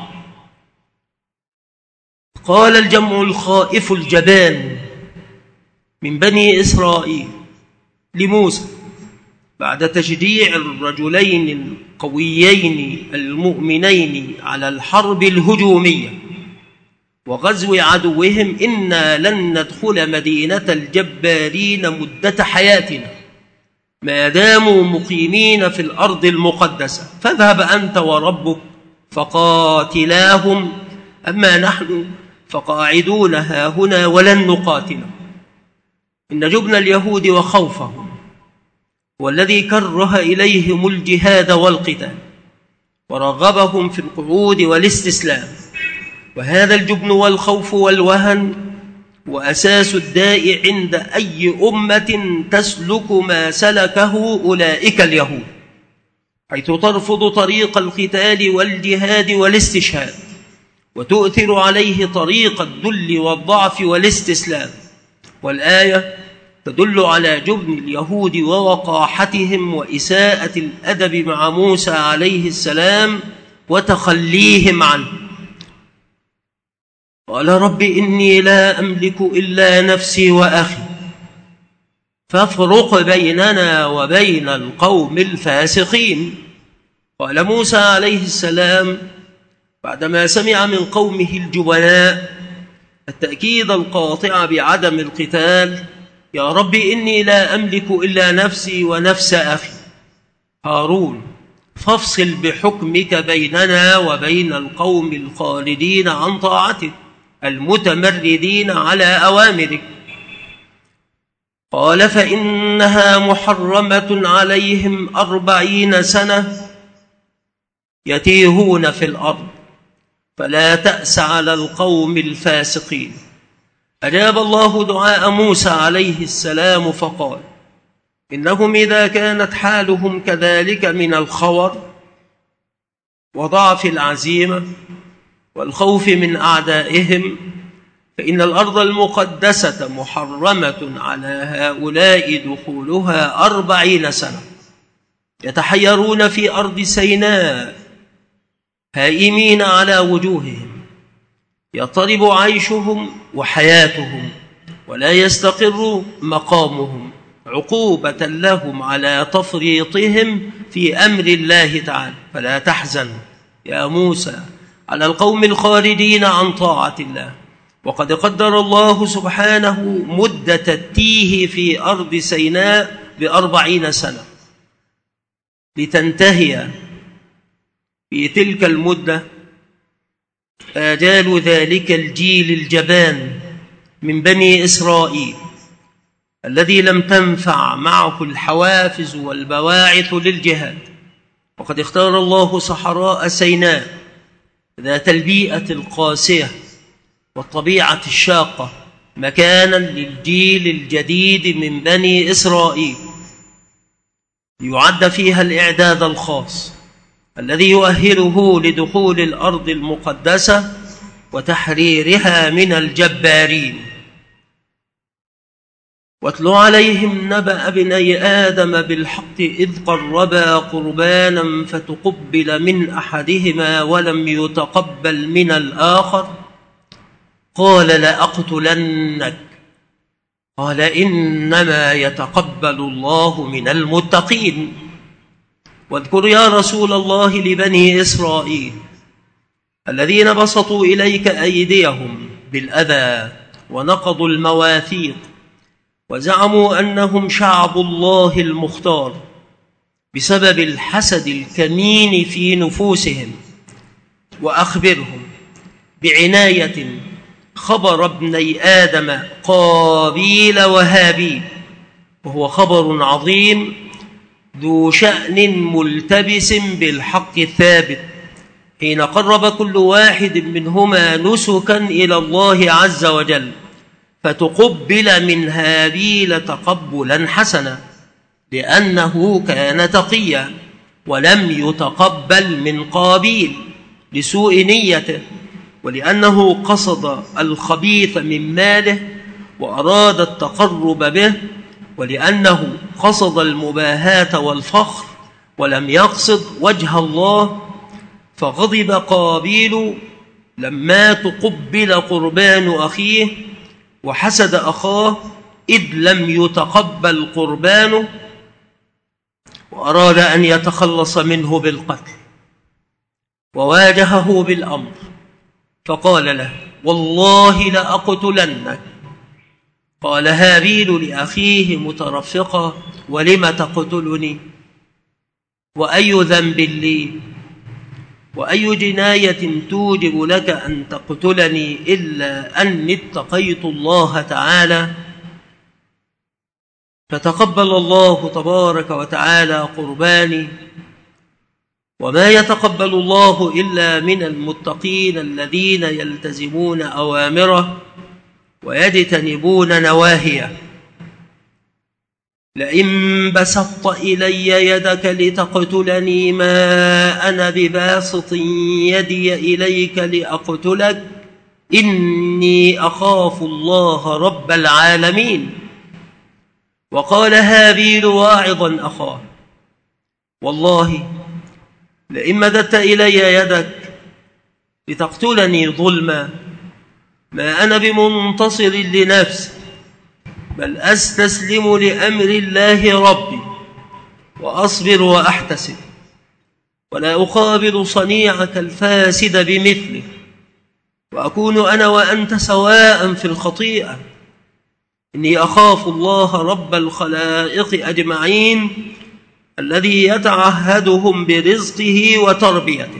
قال الجمع الخائف الجبان من بني إسرائيل لموسى بعد تشجيع الرجلين القويين المؤمنين على الحرب الهجومية وغزو عدوهم: إنا لن ندخل مدينة الجبارين مدة حياتنا ما داموا مقيمين في الأرض المقدسة فاذهب أنت وربك فقاتلاهم أما نحن فقاعدون هاهنا ولن نقاتلهم. إن جبن اليهود وخوفهم والذي كره إليهم الجهاد والقتال ورغبهم في القعود والاستسلام، وهذا الجبن والخوف والوهن وأساس الداء عند أي أمة تسلك ما سلكه أولئك اليهود، حيث ترفض طريق القتال والجهاد والاستشهاد وتؤثر عليه طريق الذل والضعف والاستسلام. والآية تدل على جبن اليهود ووقاحتهم وإساءة الأدب مع موسى عليه السلام وتخليهم عنه. قال رب إني لا أملك إلا نفسي وأخي فافرق بيننا وبين القوم الفاسقين. قال موسى عليه السلام بعدما سمع من قومه الجبناء التأكيد القاطع بعدم القتال: يا رب إني لا أملك إلا نفسي ونفس أخي هارون فافصل بحكمك بيننا وبين القوم الخالدين عن طاعتك المتمردين على أوامرك. قال فإنها محرمة عليهم أربعين سنة يتيهون في الأرض فلا تأس على القوم الفاسقين. أجاب الله دعاء موسى عليه السلام فقال: إنهم إذا كانت حالهم كذلك من الخور وضعف العزيمة والخوف من أعدائهم فإن الأرض المقدسة محرمة على هؤلاء دخولها أربعين سنة يتحيرون في أرض سيناء هائمين على وجوههم يضطرب عيشهم وحياتهم ولا يستقر مقامهم عقوبة لهم على تفريطهم في أمر الله تعالى. فلا تحزن يا موسى على القوم الخارجين عن طاعة الله، وقد قدر الله سبحانه مدة التيه في أرض سيناء بأربعين سنة لتنتهي في تلك المدة آجال ذلك الجيل الجبان من بني إسرائيل الذي لم تنفع معه الحوافز والبواعث للجهاد. وقد اختار الله صحراء سيناء ذات البيئة القاسية والطبيعة الشاقة مكانا للجيل الجديد من بني إسرائيل يعد فيها الإعداد الخاص الذي يؤهله لدخول الأرض المقدسة وتحريرها من الجبارين. واتل عليهم نبأ ابني آدم بالحق إذ قربا قربانا فتقبل من أحدهما ولم يتقبل من الآخر قال لأقتلنك قال إنما يتقبل الله من المتقين. واذكر يا رسول الله لبني إسرائيل الذين بسطوا إليك أيديهم بالأذى ونقضوا المواثيق وزعموا أنهم شعب الله المختار بسبب الحسد الكمين في نفوسهم، وأخبرهم بعناية خبر ابني آدم قابيل وهابيل، وهو خبر عظيم ذو شأن ملتبس بالحق الثابت، حين قرب كل واحد منهما نسكا إلى الله عز وجل، فتقبل من هابيل تقبلا حسنا لأنه كان تقيا، ولم يتقبل من قابيل لسوء نيته، ولأنه قصد الخبيث من ماله وأراد التقرب به، ولأنه قصد المباهاة والفخر ولم يقصد وجه الله. فغضب قابيل لما تقبل قربان أخيه، وحسد أخاه إذ لم يتقبل قربانه، وأراد أن يتخلص منه بالقتل، وواجهه بالأمر فقال له والله لأقتلنك. قال هابيل لأخيه مترفقا ولم تقتلني؟ وأي ذنب لي؟ وأي جناية توجب لك أن تقتلني إلا أني اتقيت الله تعالى؟ فتقبل الله تبارك وتعالى قرباني، وما يتقبل الله إلا من المتقين الذين يلتزمون أوامره ويجتنبون نواهيه. لئن بسطت إلي يدك لتقتلني ما أنا بباسط يدي إليك لأقتلك إني أخاف الله رب العالمين. وقال هابيل واعظا أخاه والله لئن مددت إلي يدك لتقتلني ظلما ما أنا بمنتصر لنفسي، بل أستسلم لأمر الله ربي وأصبر وأحتسب، ولا أقابل صنيعك الفاسد بمثله، وأكون أنا وأنت سواء في الخطيئة. إني أخاف الله رب الخلائق أجمعين الذي يتعهدهم برزقه وتربيته.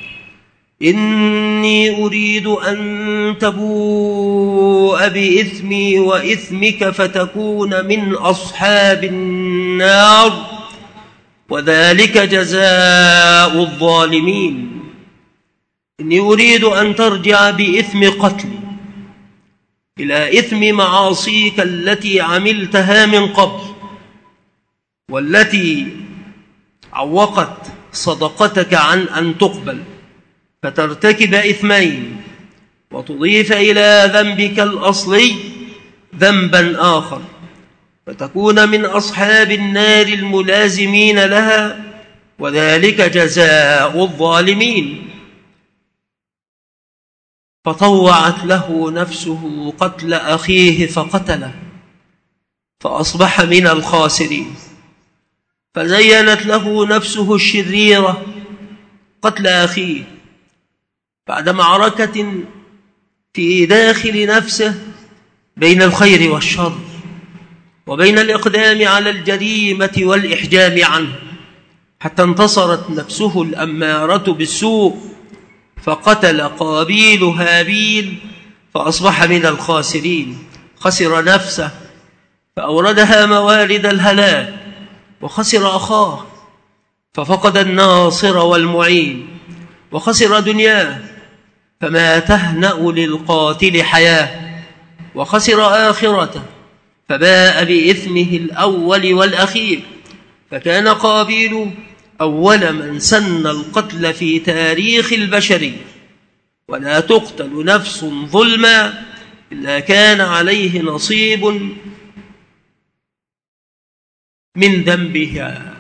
إني أريد أن تبوء بإثمي وإثمك فتكون من أصحاب النار، وذلك جزاء الظالمين. إني أريد أن ترجع بإثم قتلي إلى إثم معاصيك التي عملتها من قبل، والتي عوقت صدقتك عن أن تقبل، فترتكب إثمين وتضيف إلى ذنبك الأصلي ذنبا آخر، فتكون من أصحاب النار الملازمين لها، وذلك جزاء الظالمين. فطوعت له نفسه قتل أخيه فقتله، فأصبح من الخاسرين. فزينت له نفسه الشريرة قتل أخيه بعد معركة في داخل نفسه بين الخير والشر، وبين الإقدام على الجريمة والإحجام عنه، حتى انتصرت نفسه الأمارة بالسوء، فقتل قابيل هابيل فأصبح من الخاسرين. خسر نفسه فأوردها موارد الهلاك، وخسر أخاه ففقد الناصر والمعين، وخسر دنياه فما تهنأ للقاتل حياة، وخسر آخرته فباء بإثمه الأول والأخير. فكان قابيل أول من سن القتل في تاريخ البشرية، ولا تقتل نفس ظلما إلا كان عليه نصيب من ذنبها،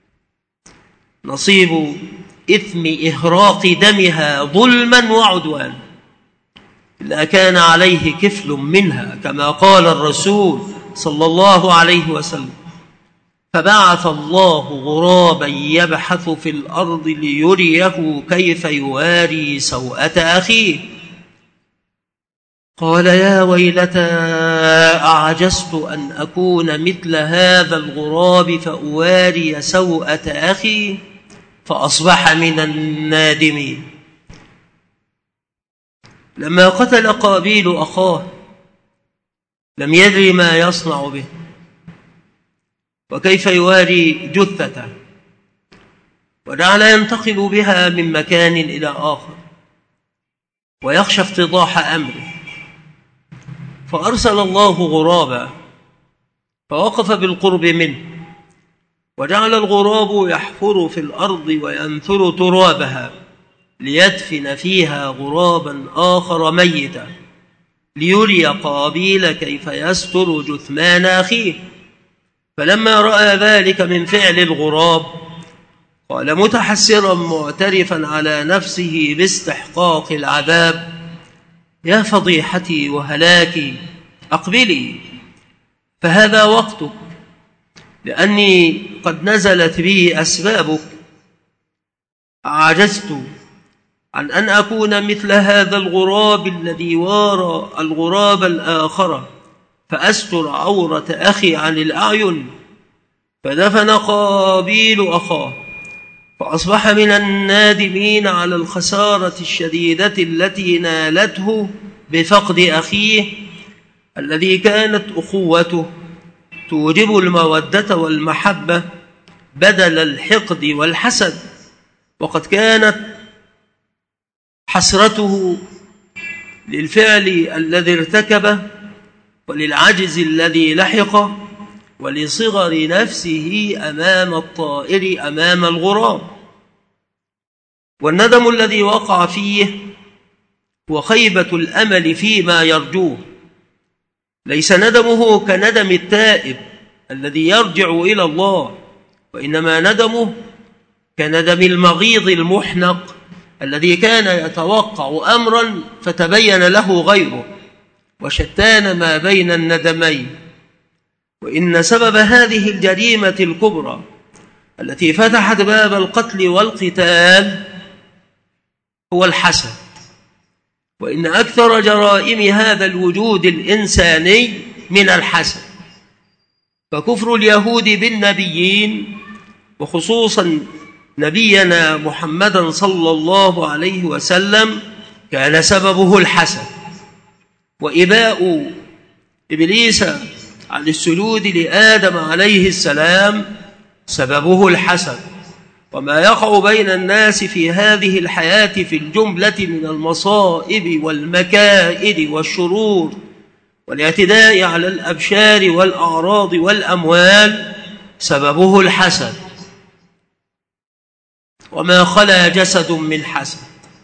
نصيب إثم إهراق دمها ظلما وعدوان، إلا كان عليه كفل منها، كما قال الرسول صلى الله عليه وسلم: فبعث الله غرابا يبحث في الأرض ليريه كيف يواري سوءة أخيه. قال: يا ويلتى أعجزت أن أكون مثل هذا الغراب فأواري سوءة أخي، فأصبح من النادمين. لما قتل قابيل أخاه لم يدري ما يصنع به وكيف يواري جثته، وجعل ينتقل بها من مكان إلى آخر ويخشى افتضاح أمره، فأرسل الله غرابا فوقف بالقرب منه، وجعل الغراب يحفر في الأرض وينثر ترابها ليدفن فيها غرابا آخر ميتا، ليري قابيل كيف يستر جثمان أخيه. فلما رأى ذلك من فعل الغراب قال متحسرا معترفا على نفسه باستحقاق العذاب: يا فضيحتي وهلاكي، أقبلي، فهذا وقتك، لأني قد نزلت بي أسبابك. عجزت عن أن أكون مثل هذا الغراب الذي وارى الغراب الآخر فأستر عورة أخي عن الأعين. فدفن قابيل أخاه فأصبح من النادمين على الخسارة الشديدة التي نالته بفقد أخيه الذي كانت أخوته توجب المودة والمحبة بدل الحقد والحسد، وقد كانت حسرته للفعل الذي ارتكبه وللعجز الذي لحقه ولصغر نفسه أمام الطائر أمام الغراب. والندم الذي وقع فيه هو خيبة الأمل فيما يرجوه، ليس ندمه كندم التائب الذي يرجع إلى الله، وإنما ندمه كندم المغيظ المحنق الذي كان يتوقع أمرا فتبين له غيره، وشتان ما بين الندمين. وإن سبب هذه الجريمة الكبرى التي فتحت باب القتل والقتال هو الحسد. وإن أكثر جرائم هذا الوجود الإنساني من الحسد، فكفر اليهود بالنبيين وخصوصا نبينا محمدا صلى الله عليه وسلم كان سببه الحسد، وإباء إبليس عن السجود لآدم عليه السلام سببه الحسد. وما يقع بين الناس في هذه الحياة في الجملة من المصائب والمكائد والشرور والاعتداء على الأبشار والأعراض والأموال سببه الحسد. وما خلا جسد من حسد،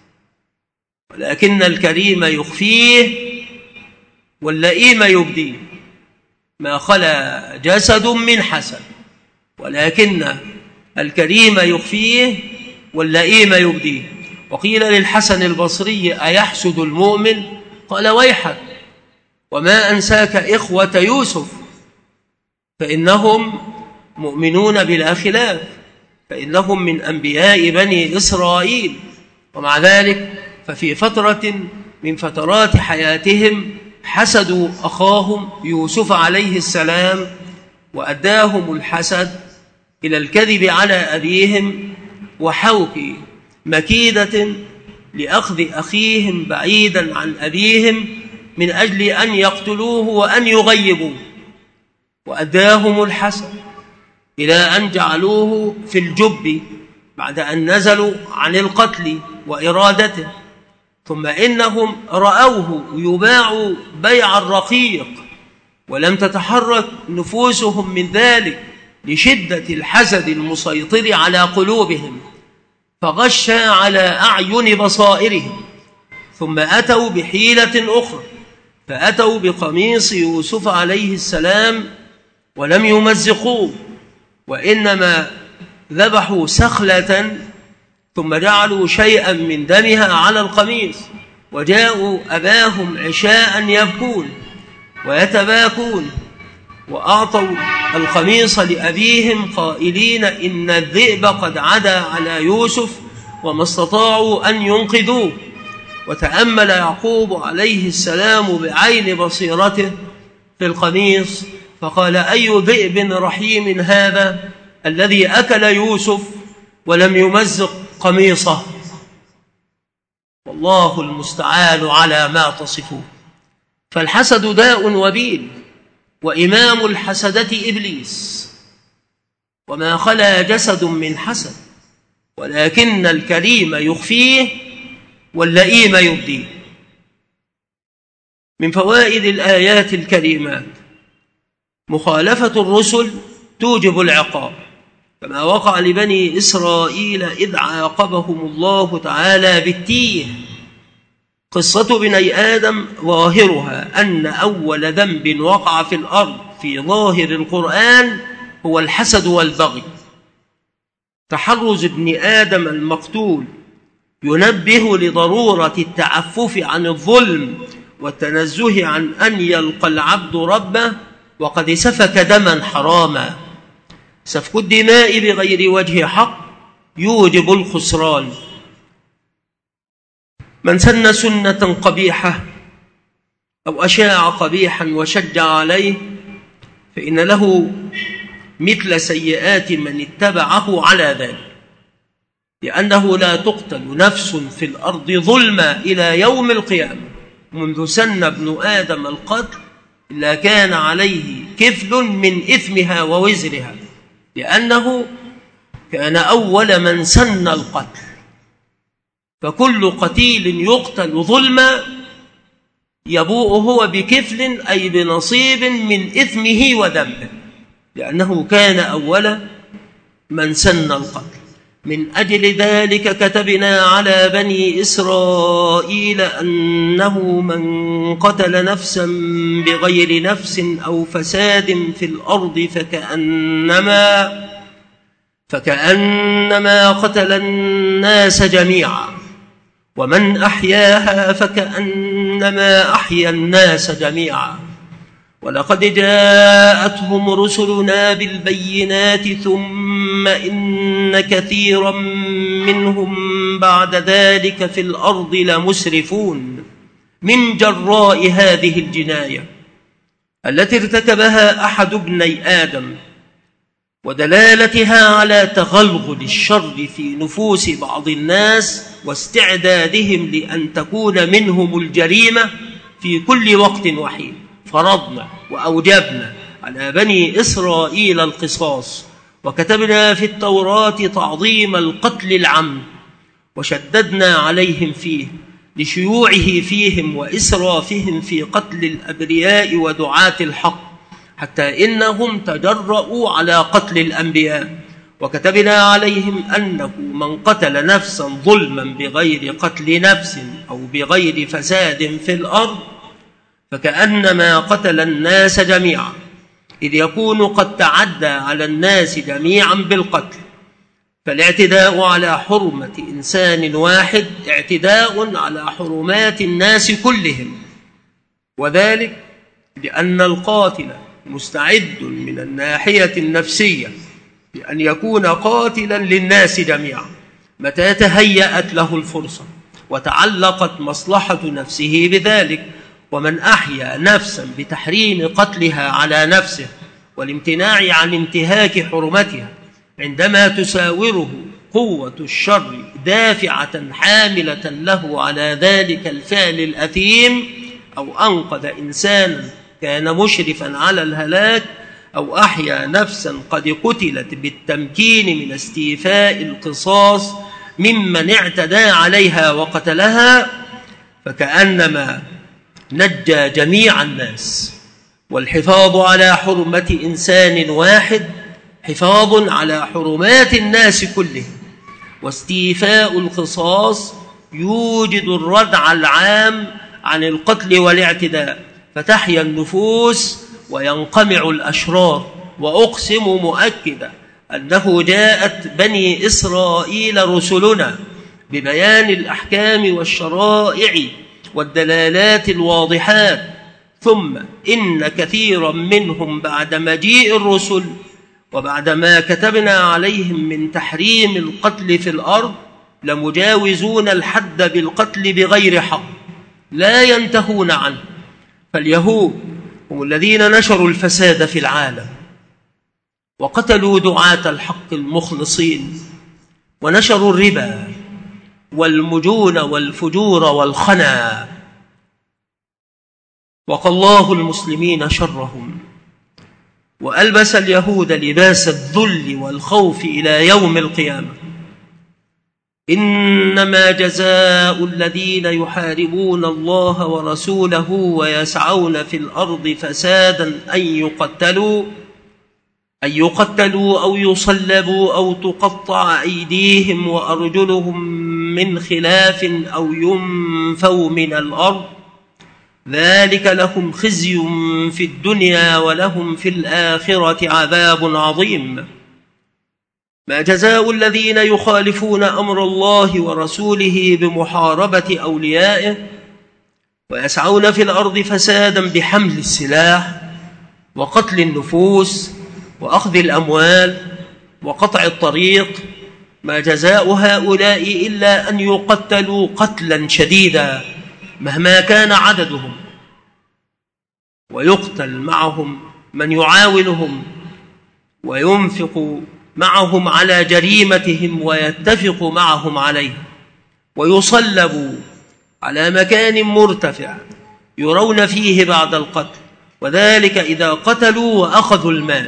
ولكن الكريم يخفيه واللئيم يبديه. ما خلا جسد من حسد، ولكن الكريم يخفيه واللئيم يبديه. وقيل للحسن البصري: أيحسد المؤمن؟ قال: ويحك، وما أنساك إخوة يوسف فإنهم مؤمنون بلا خلاف، فإنهم من أنبياء بني إسرائيل. ومع ذلك ففي فترة من فترات حياتهم حسدوا أخاهم يوسف عليه السلام، وأداهم الحسد إلى الكذب على أبيهم وحوك مكيدة لأخذ أخيهم بعيدا عن أبيهم من أجل أن يقتلوه وأن يغيبوه. وأداهم الحسد إلى أن جعلوه في الجب بعد أن نزلوا عن القتل وإرادته، ثم إنهم رأوه يباع بيع الرقيق ولم تتحرك نفوسهم من ذلك لشدة الحسد المسيطر على قلوبهم، فغشى على أعين بصائرهم. ثم أتوا بحيلة أخرى، فأتوا بقميص يوسف عليه السلام ولم يمزقوه، وإنما ذبحوا سخلة ثم جعلوا شيئا من دمها على القميص، وجاءوا أباهم عشاء يبكون ويتباكون وأعطوا القميص لأبيهم قائلين إن الذئب قد عدا على يوسف وما استطاعوا أن ينقذوه. وتأمل يعقوب عليه السلام بعين بصيرته في القميص فقال: أي ذئب رحيم هذا الذي أكل يوسف ولم يمزق قميصه. والله المستعان على ما تصفون. فالحسد داء وبيل، وإمام الحسدة إبليس، وما خلا جسد من حسد، ولكن الكريم يخفيه واللئيم يبديه. من فوائد الآيات الكريمات: مخالفة الرسل توجب العقاب، كما وقع لبني إسرائيل إذ عاقبهم الله تعالى بالتيه. قصة بني آدم ظاهرها أن أول ذنب وقع في الأرض في ظاهر القرآن هو الحسد والبغي. تحرز ابن آدم المقتول ينبه لضرورة التعفف عن الظلم والتنزه عن أن يلقى العبد ربه وقد سفك دما حراما. سفك الدماء بغير وجه حق يوجب الخسران. من سن سنة قبيحة أو أشاع قبيحا وشجع عليه فإن له مثل سيئات من اتبعه على ذلك، لأنه لا تقتل نفس في الأرض ظلما إلى يوم القيامة منذ سن ابن آدم القتل إلا كان عليه كفل من إثمها ووزرها، لأنه كان أول من سن القتل. فكل قتيل يقتل ظلما يبوء هو بكفل أي بنصيب من إثمه وذنبه، لأنه كان أول من سن القتل. من أجل ذلك كتبنا على بني إسرائيل أنه من قتل نفسا بغير نفس أو فساد في الأرض فكأنما فكأنما قتل الناس جميعا، ومن أحياها فكأنما أحيا الناس جميعا. ولقد جاءتهم رسلنا بالبينات ثم إن كثيرا منهم بعد ذلك في الأرض لمسرفون من جراء هذه الجناية التي ارتكبها أحد ابني آدم، ودلالتها على تغلغل الشر في نفوس بعض الناس واستعدادهم لأن تكون منهم الجريمة في كل وقت وحين. فرضنا وأوجبنا على بني إسرائيل القصاص، وكتبنا في التوراة تعظيم القتل العمد، وشددنا عليهم فيه لشيوعه فيهم وإسرافهم في قتل الأبرياء ودعاة الحق، حتى إنهم تجرؤوا على قتل الأنبياء. وكتبنا عليهم أنه من قتل نفسا ظلما بغير قتل نفس أو بغير فساد في الأرض فكأنما قتل الناس جميعا، إذ يكون قد تعدى على الناس جميعا بالقتل. فالاعتداء على حرمة إنسان واحد اعتداء على حرمات الناس كلهم، وذلك لأن القاتل مستعد من الناحية النفسية بأن يكون قاتلا للناس جميعا متى تهيأت له الفرصة وتعلقت مصلحة نفسه بذلك. ومن أحيا نفسا بتحريم قتلها على نفسه والامتناع عن انتهاك حرمتها عندما تساوره قوة الشر دافعة حاملة له على ذلك الفعل الأثيم، أو أنقذ إنسانا كان مشرفا على الهلاك، أو أحيا نفسا قد قتلت بالتمكين من استيفاء القصاص ممن اعتدى عليها وقتلها، فكأنما نجى جميع الناس. والحفاظ على حرمة إنسان واحد حفاظ على حرمات الناس كلهم، واستيفاء القصاص يوجد الردع العام عن القتل والاعتداء، فتحيا النفوس وينقمع الأشرار. وأقسم مؤكدا أنه جاءت بني إسرائيل رسلنا ببيان الأحكام والشرائع والدلالات الواضحات، ثم إن كثيرا منهم بعد مجيء الرسل وبعد ما كتبنا عليهم من تحريم القتل في الأرض لمجاوزون الحد بالقتل بغير حق لا ينتهون عنه. فاليهود هم الذين نشروا الفساد في العالم وقتلوا دعاة الحق المخلصين ونشروا الربا والمجون والفجور والخنا، وقى الله المسلمين شرهم وألبس اليهود لباس الذل والخوف إلى يوم القيامة. إنما جزاء الذين يحاربون الله ورسوله ويسعون في الأرض فسادا أن يقتلوا أن يقتلوا أو يصلبوا أو تقطع أيديهم وأرجلهم من خلاف أو ينفوا من الأرض ذلك لهم خزي في الدنيا ولهم في الآخرة عذاب عظيم. ما جزاء الذين يخالفون أمر الله ورسوله بمحاربة أوليائه ويسعون في الأرض فسادا بحمل السلاح وقتل النفوس وأخذ الأموال وقطع الطريق، ما جزاء هؤلاء إلا أن يقتلوا قتلا شديدا مهما كان عددهم، ويقتل معهم من يعاونهم وينفق معهم على جريمتهم ويتفق معهم عليها، ويصلبوا على مكان مرتفع يرون فيه بعد القتل، وذلك إذا قتلوا وأخذوا المال.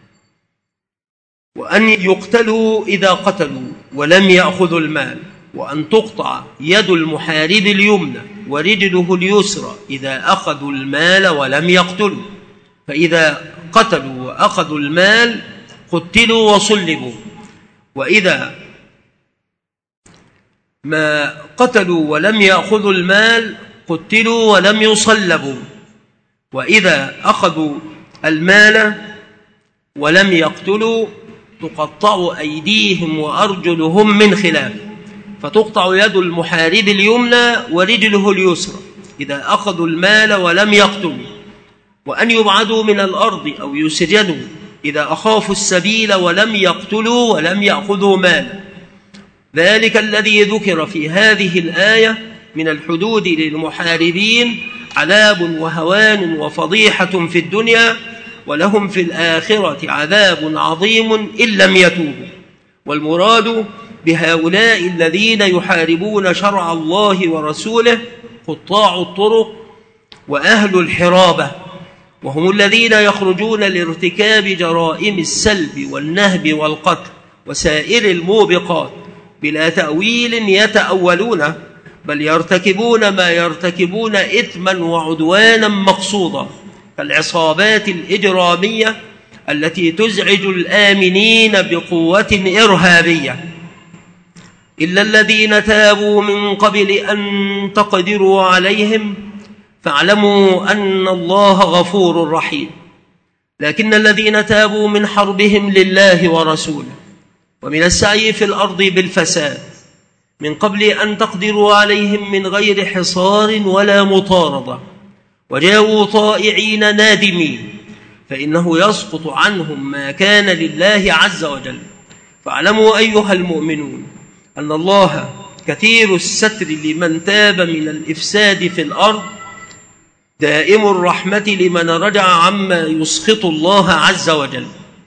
وأن يقتلوا إذا قتلوا ولم يأخذوا المال، وأن تقطع يد المحارب اليمنى ورجله اليسرى إذا أخذوا المال ولم يقتلوا، فإذا قتلوا وأخذوا المال قتلوا وصلبوا، وإذا ما قتلوا ولم يأخذوا المال قتلوا ولم يصلبوا، وإذا أخذوا المال ولم يقتلوا تقطع أيديهم وأرجلهم من خلاف، فتقطع يد المحارب اليمنى ورجله اليسرى إذا أخذوا المال ولم يقتلوا، وأن يبعدوا من الأرض أو يسجنوا إذا أخافوا السبيل ولم يقتلوا ولم يأخذوا مالا. ذلك الذي ذكر في هذه الآية من الحدود للمحاربين عذاب وهوان وفضيحة في الدنيا، ولهم في الآخرة عذاب عظيم إن لم يتوبوا. والمراد بهؤلاء الذين يحاربون شرع الله ورسوله قطاع الطرق وأهل الحرابة، وهم الذين يخرجون لارتكاب جرائم السلب والنهب والقتل وسائر الموبقات بلا تأويل يتأولونه، بل يرتكبون ما يرتكبون إثما وعدوانا مقصودا كالعصابات الإجرامية التي تزعج الآمنين بقوة إرهابية، إلا الذين تابوا من قبل أن تقدروا عليهم فاعلموا أن الله غفور رحيم. لكن الذين تابوا من حربهم لله ورسوله ومن السعي في الأرض بالفساد من قبل أن تقدروا عليهم من غير حصار ولا مطاردة وجاءوا طائعين نادمين فإنه يسقط عنهم ما كان لله عز وجل. فاعلموا أيها المؤمنون أن الله كثير الستر لمن تاب من الإفساد في الأرض، دائم الرحمة لمن رجع عما يسخط الله عز وجل.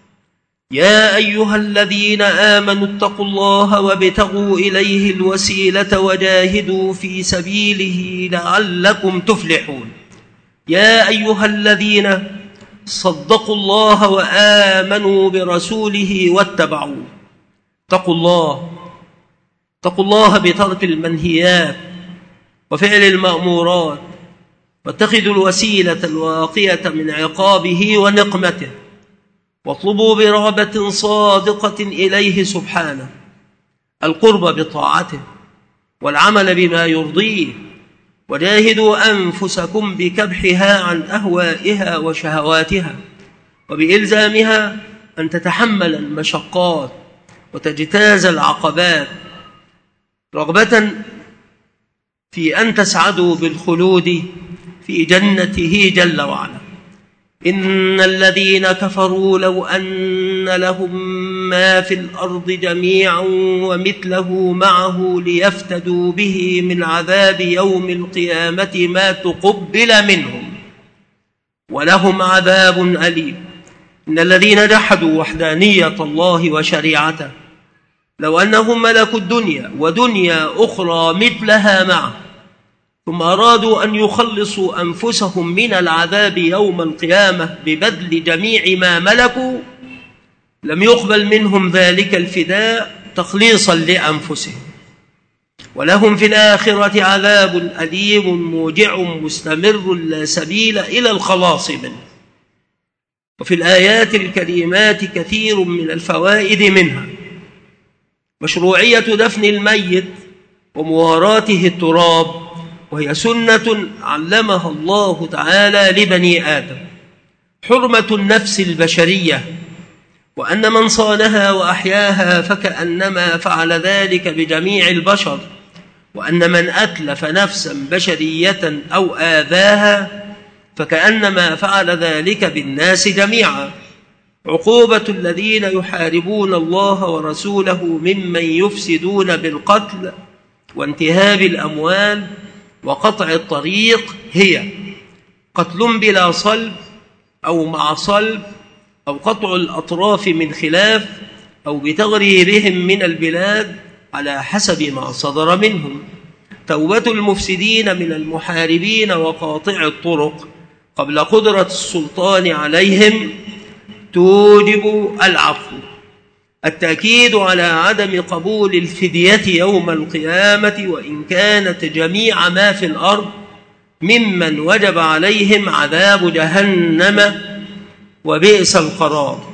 يا أيها الذين آمنوا اتقوا الله وابتغوا إليه الوسيلة وجاهدوا في سبيله لعلكم تفلحون. يا أيها الذين صدقوا الله وآمنوا برسوله واتبعوه. اتقوا الله اتقوا الله بترك المنهيات وفعل المأمورات، واتخذوا الوسيلة الواقية من عقابه ونقمته، واطلبوا برغبة صادقة إليه سبحانه القرب بطاعته والعمل بما يرضيه، وجاهدوا أنفسكم بكبحها عن أهوائها وشهواتها وبإلزامها أن تتحمل المشقات وتجتاز العقبات رغبة في أن تسعدوا بالخلود في جنته جل وعلا: إن الذين كفروا لو أن لهم ما في الأرض جميعا ومثله معه ليفتدوا به من عذاب يوم القيامة ما تقبل منهم ولهم عذاب أليم. إن الذين جحدوا وحدانية الله وشريعته لو أنهم ملكوا الدنيا ودنيا أخرى مثلها معه ثم أرادوا أن يخلصوا أنفسهم من العذاب يوم القيامة ببذل جميع ما ملكوا لم يقبل منهم ذلك الفداء تخليصا لأنفسهم، ولهم في الآخرة عذاب أليم موجع مستمر لا سبيل إلى الخلاص منه. وفي الآيات الكريمات كثير من الفوائد، منها مشروعية دفن الميت ومواراته التراب، وهي سنة علمها الله تعالى لبني آدم، حرمة النفس البشرية، وأن من صانها وأحياها فكأنما فعل ذلك بجميع البشر، وأن من أتلف نفسا بشرية أو آذاها فكأنما فعل ذلك بالناس جميعا. عقوبة الذين يحاربون الله ورسوله ممن يفسدون بالقتل وانتهاب الأموال وقطع الطريق هي قتل بلا صلب أو مع صلب، أو قطع الأطراف من خلاف، أو بتغريبهم من البلاد على حسب ما صدر منهم. توبة المفسدين من المحاربين وقاطع الطرق قبل قدرة السلطان عليهم توجب العفو. التأكيد على عدم قبول الفدية يوم القيامة وإن كانت جميع ما في الأرض ممن وجب عليهم عذاب جهنم وبئس القرار.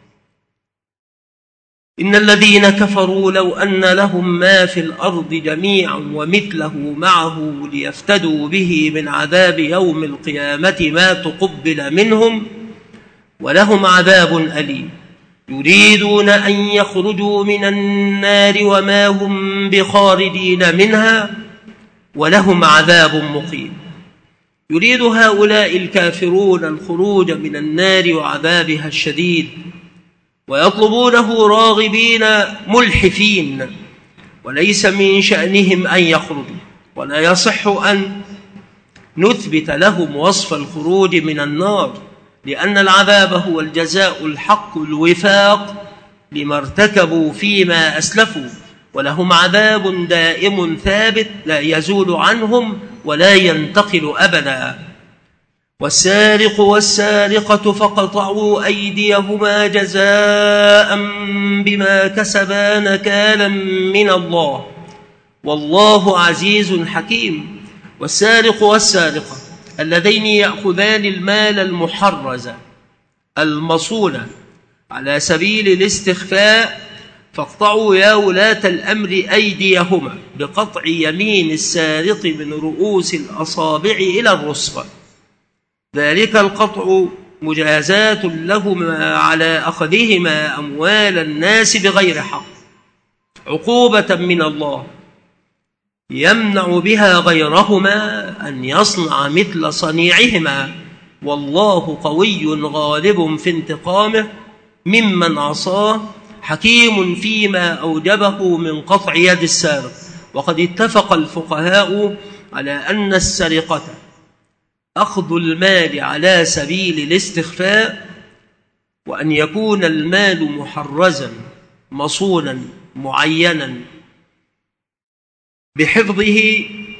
إن الذين كفروا لو أن لهم ما في الأرض جميعا ومثله معه ليفتدوا به من عذاب يوم القيامة ما تقبل منهم ولهم عذاب أليم. يريدون أن يخرجوا من النار وما هم بخارجين منها ولهم عذاب مقيم. يريد هؤلاء الكافرون الخروج من النار وعذابها الشديد، ويطلبونه راغبين ملحفين، وليس من شأنهم أن يخرجوا، ولا يصح أن نثبت لهم وصف الخروج من النار، لأن العذاب هو الجزاء الحق الوفاق لما ارتكبوا فيما أسلفوا، ولهم عذاب دائم ثابت لا يزول عنهم ولا ينتقل أبدا. والسارق والسارقة فاقطعوا أيديهما جزاء بما كسبا نكالا من الله والله عزيز حكيم. والسارق والسارقة اللذين يأخذان المال المحرز المصون على سبيل الاستخفاء فاقطعوا يا ولاة الأمر أيديهما بقطع يمين السارق من رؤوس الأصابع إلى الرسغ، ذلك القطع مجازات لهما على أخذهما أموال الناس بغير حق، عقوبة من الله يمنع بها غيرهما أن يصنع مثل صنيعهما، والله قوي غالب في انتقامه ممن عصاه، حكيم فيما أوجبه من قطع يد السارق. وقد اتفق الفقهاء على أن السرقة أخذ المال على سبيل الاستخفاء، وأن يكون المال محرزا مصونا معينا بحفظه،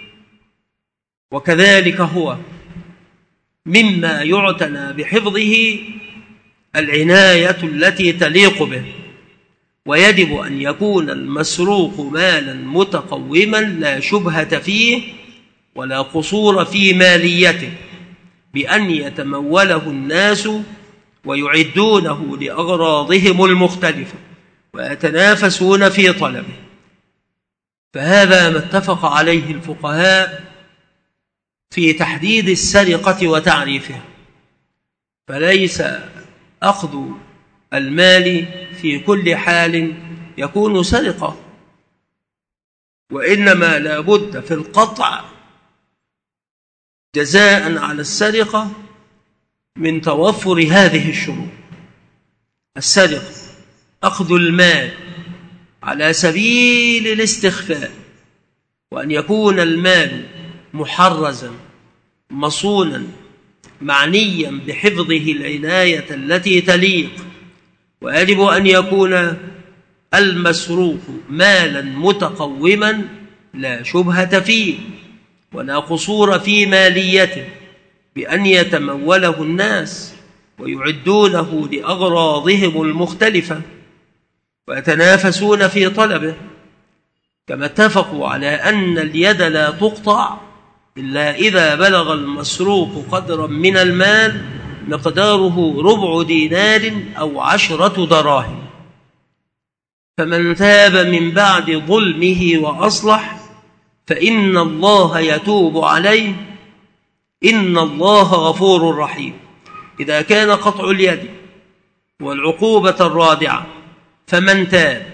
وكذلك هو مما يعتنى بحفظه العناية التي تليق به. ويجب أن يكون المسروق مالا متقوما لا شبهة فيه ولا قصور في ماليته، بأن يتموله الناس ويعدونه لأغراضهم المختلفة ويتنافسون في طلبه. فهذا ما اتفق عليه الفقهاء في تحديد السرقة وتعريفها، فليس أخذ المال في كل حال يكون سرقة، وإنما لا بد في القطع جزاء على السرقة من توفر هذه الشروط. السرقة أخذ المال على سبيل الاستخفاء، وأن يكون المال محرزا مصونا معنيا بحفظه العناية التي تليق، ويجب أن يكون المسروق مالا متقوما لا شبهة فيه ولا قصور في ماليته، بأن يتموله الناس ويعدونه لأغراضهم المختلفة ويتنافسون في طلبه، كما اتفقوا على أن اليد لا تقطع إلا إذا بلغ المسروق قدرا من المال مقداره ربع دينار أو عشرة دراهم. فمن تاب من بعد ظلمه وأصلح فإن الله يتوب عليه، إن الله غفور رحيم. إذا كان قطع اليد والعقوبة الرادعة، فمن تاب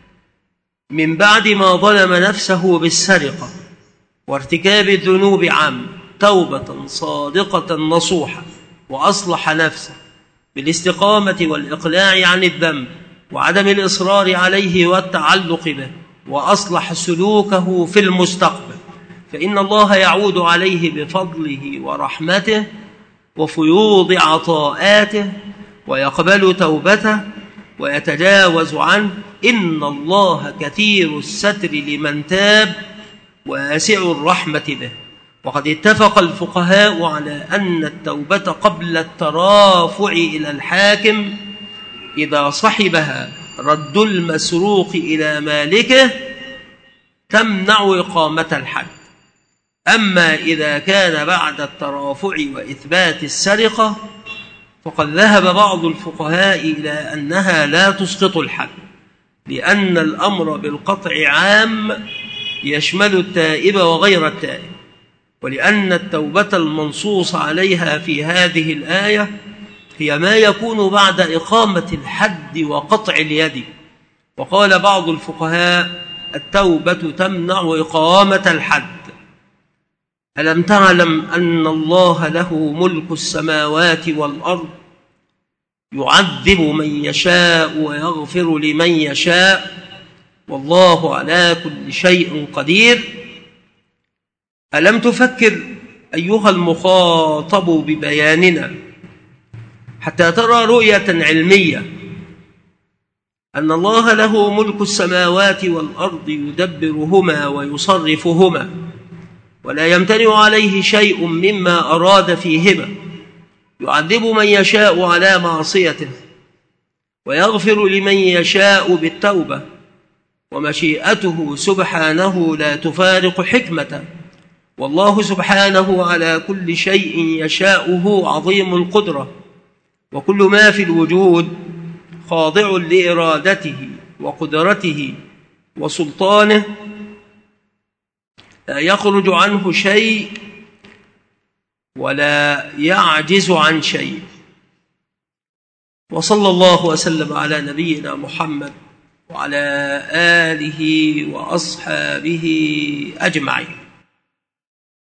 من بعد ما ظلم نفسه بالسرقة وارتكاب الذنوب عام توبة صادقة نصوحة، وأصلح نفسه بالاستقامة والإقلاع عن الذنب وعدم الإصرار عليه والتعلق به، وأصلح سلوكه في المستقبل، فإن الله يعود عليه بفضله ورحمته وفيوض عطاءاته ويقبل توبته ويتجاوز عنه. إن الله كثير الستر لمن تاب واسع الرحمة به. وقد اتفق الفقهاء على أن التوبة قبل الترافع إلى الحاكم إذا صحبها رد المسروق إلى مالكه تمنع إقامة الحد. أما إذا كان بعد الترافع وإثبات السرقة فقد ذهب بعض الفقهاء إلى أنها لا تسقط الحد، لأن الأمر بالقطع عام يشمل التائب وغير التائب، ولأن التوبة المنصوص عليها في هذه الآية هي ما يكون بعد إقامة الحد وقطع اليد. وقال بعض الفقهاء التوبة تمنع إقامة الحد. ألم تعلم أن الله له ملك السماوات والأرض يعذب من يشاء ويغفر لمن يشاء والله على كل شيء قدير؟ ألم تفكر أيها المخاطب ببياننا حتى ترى رؤية علمية أن الله له ملك السماوات والأرض يدبرهما ويصرفهما، ولا يمتنع عليه شيء مما أراد فيهما، يعذب من يشاء على معصيته ويغفر لمن يشاء بالتوبة، ومشيئته سبحانه لا تفارق حكمته، والله سبحانه على كل شيء يشاؤه عظيم القدرة، وكل ما في الوجود خاضع لإرادته وقدرته وسلطانه، لا يخرج عنه شيء ولا يعجز عن شيء. وصلى الله وسلم على نبينا محمد وعلى آله وأصحابه أجمعين.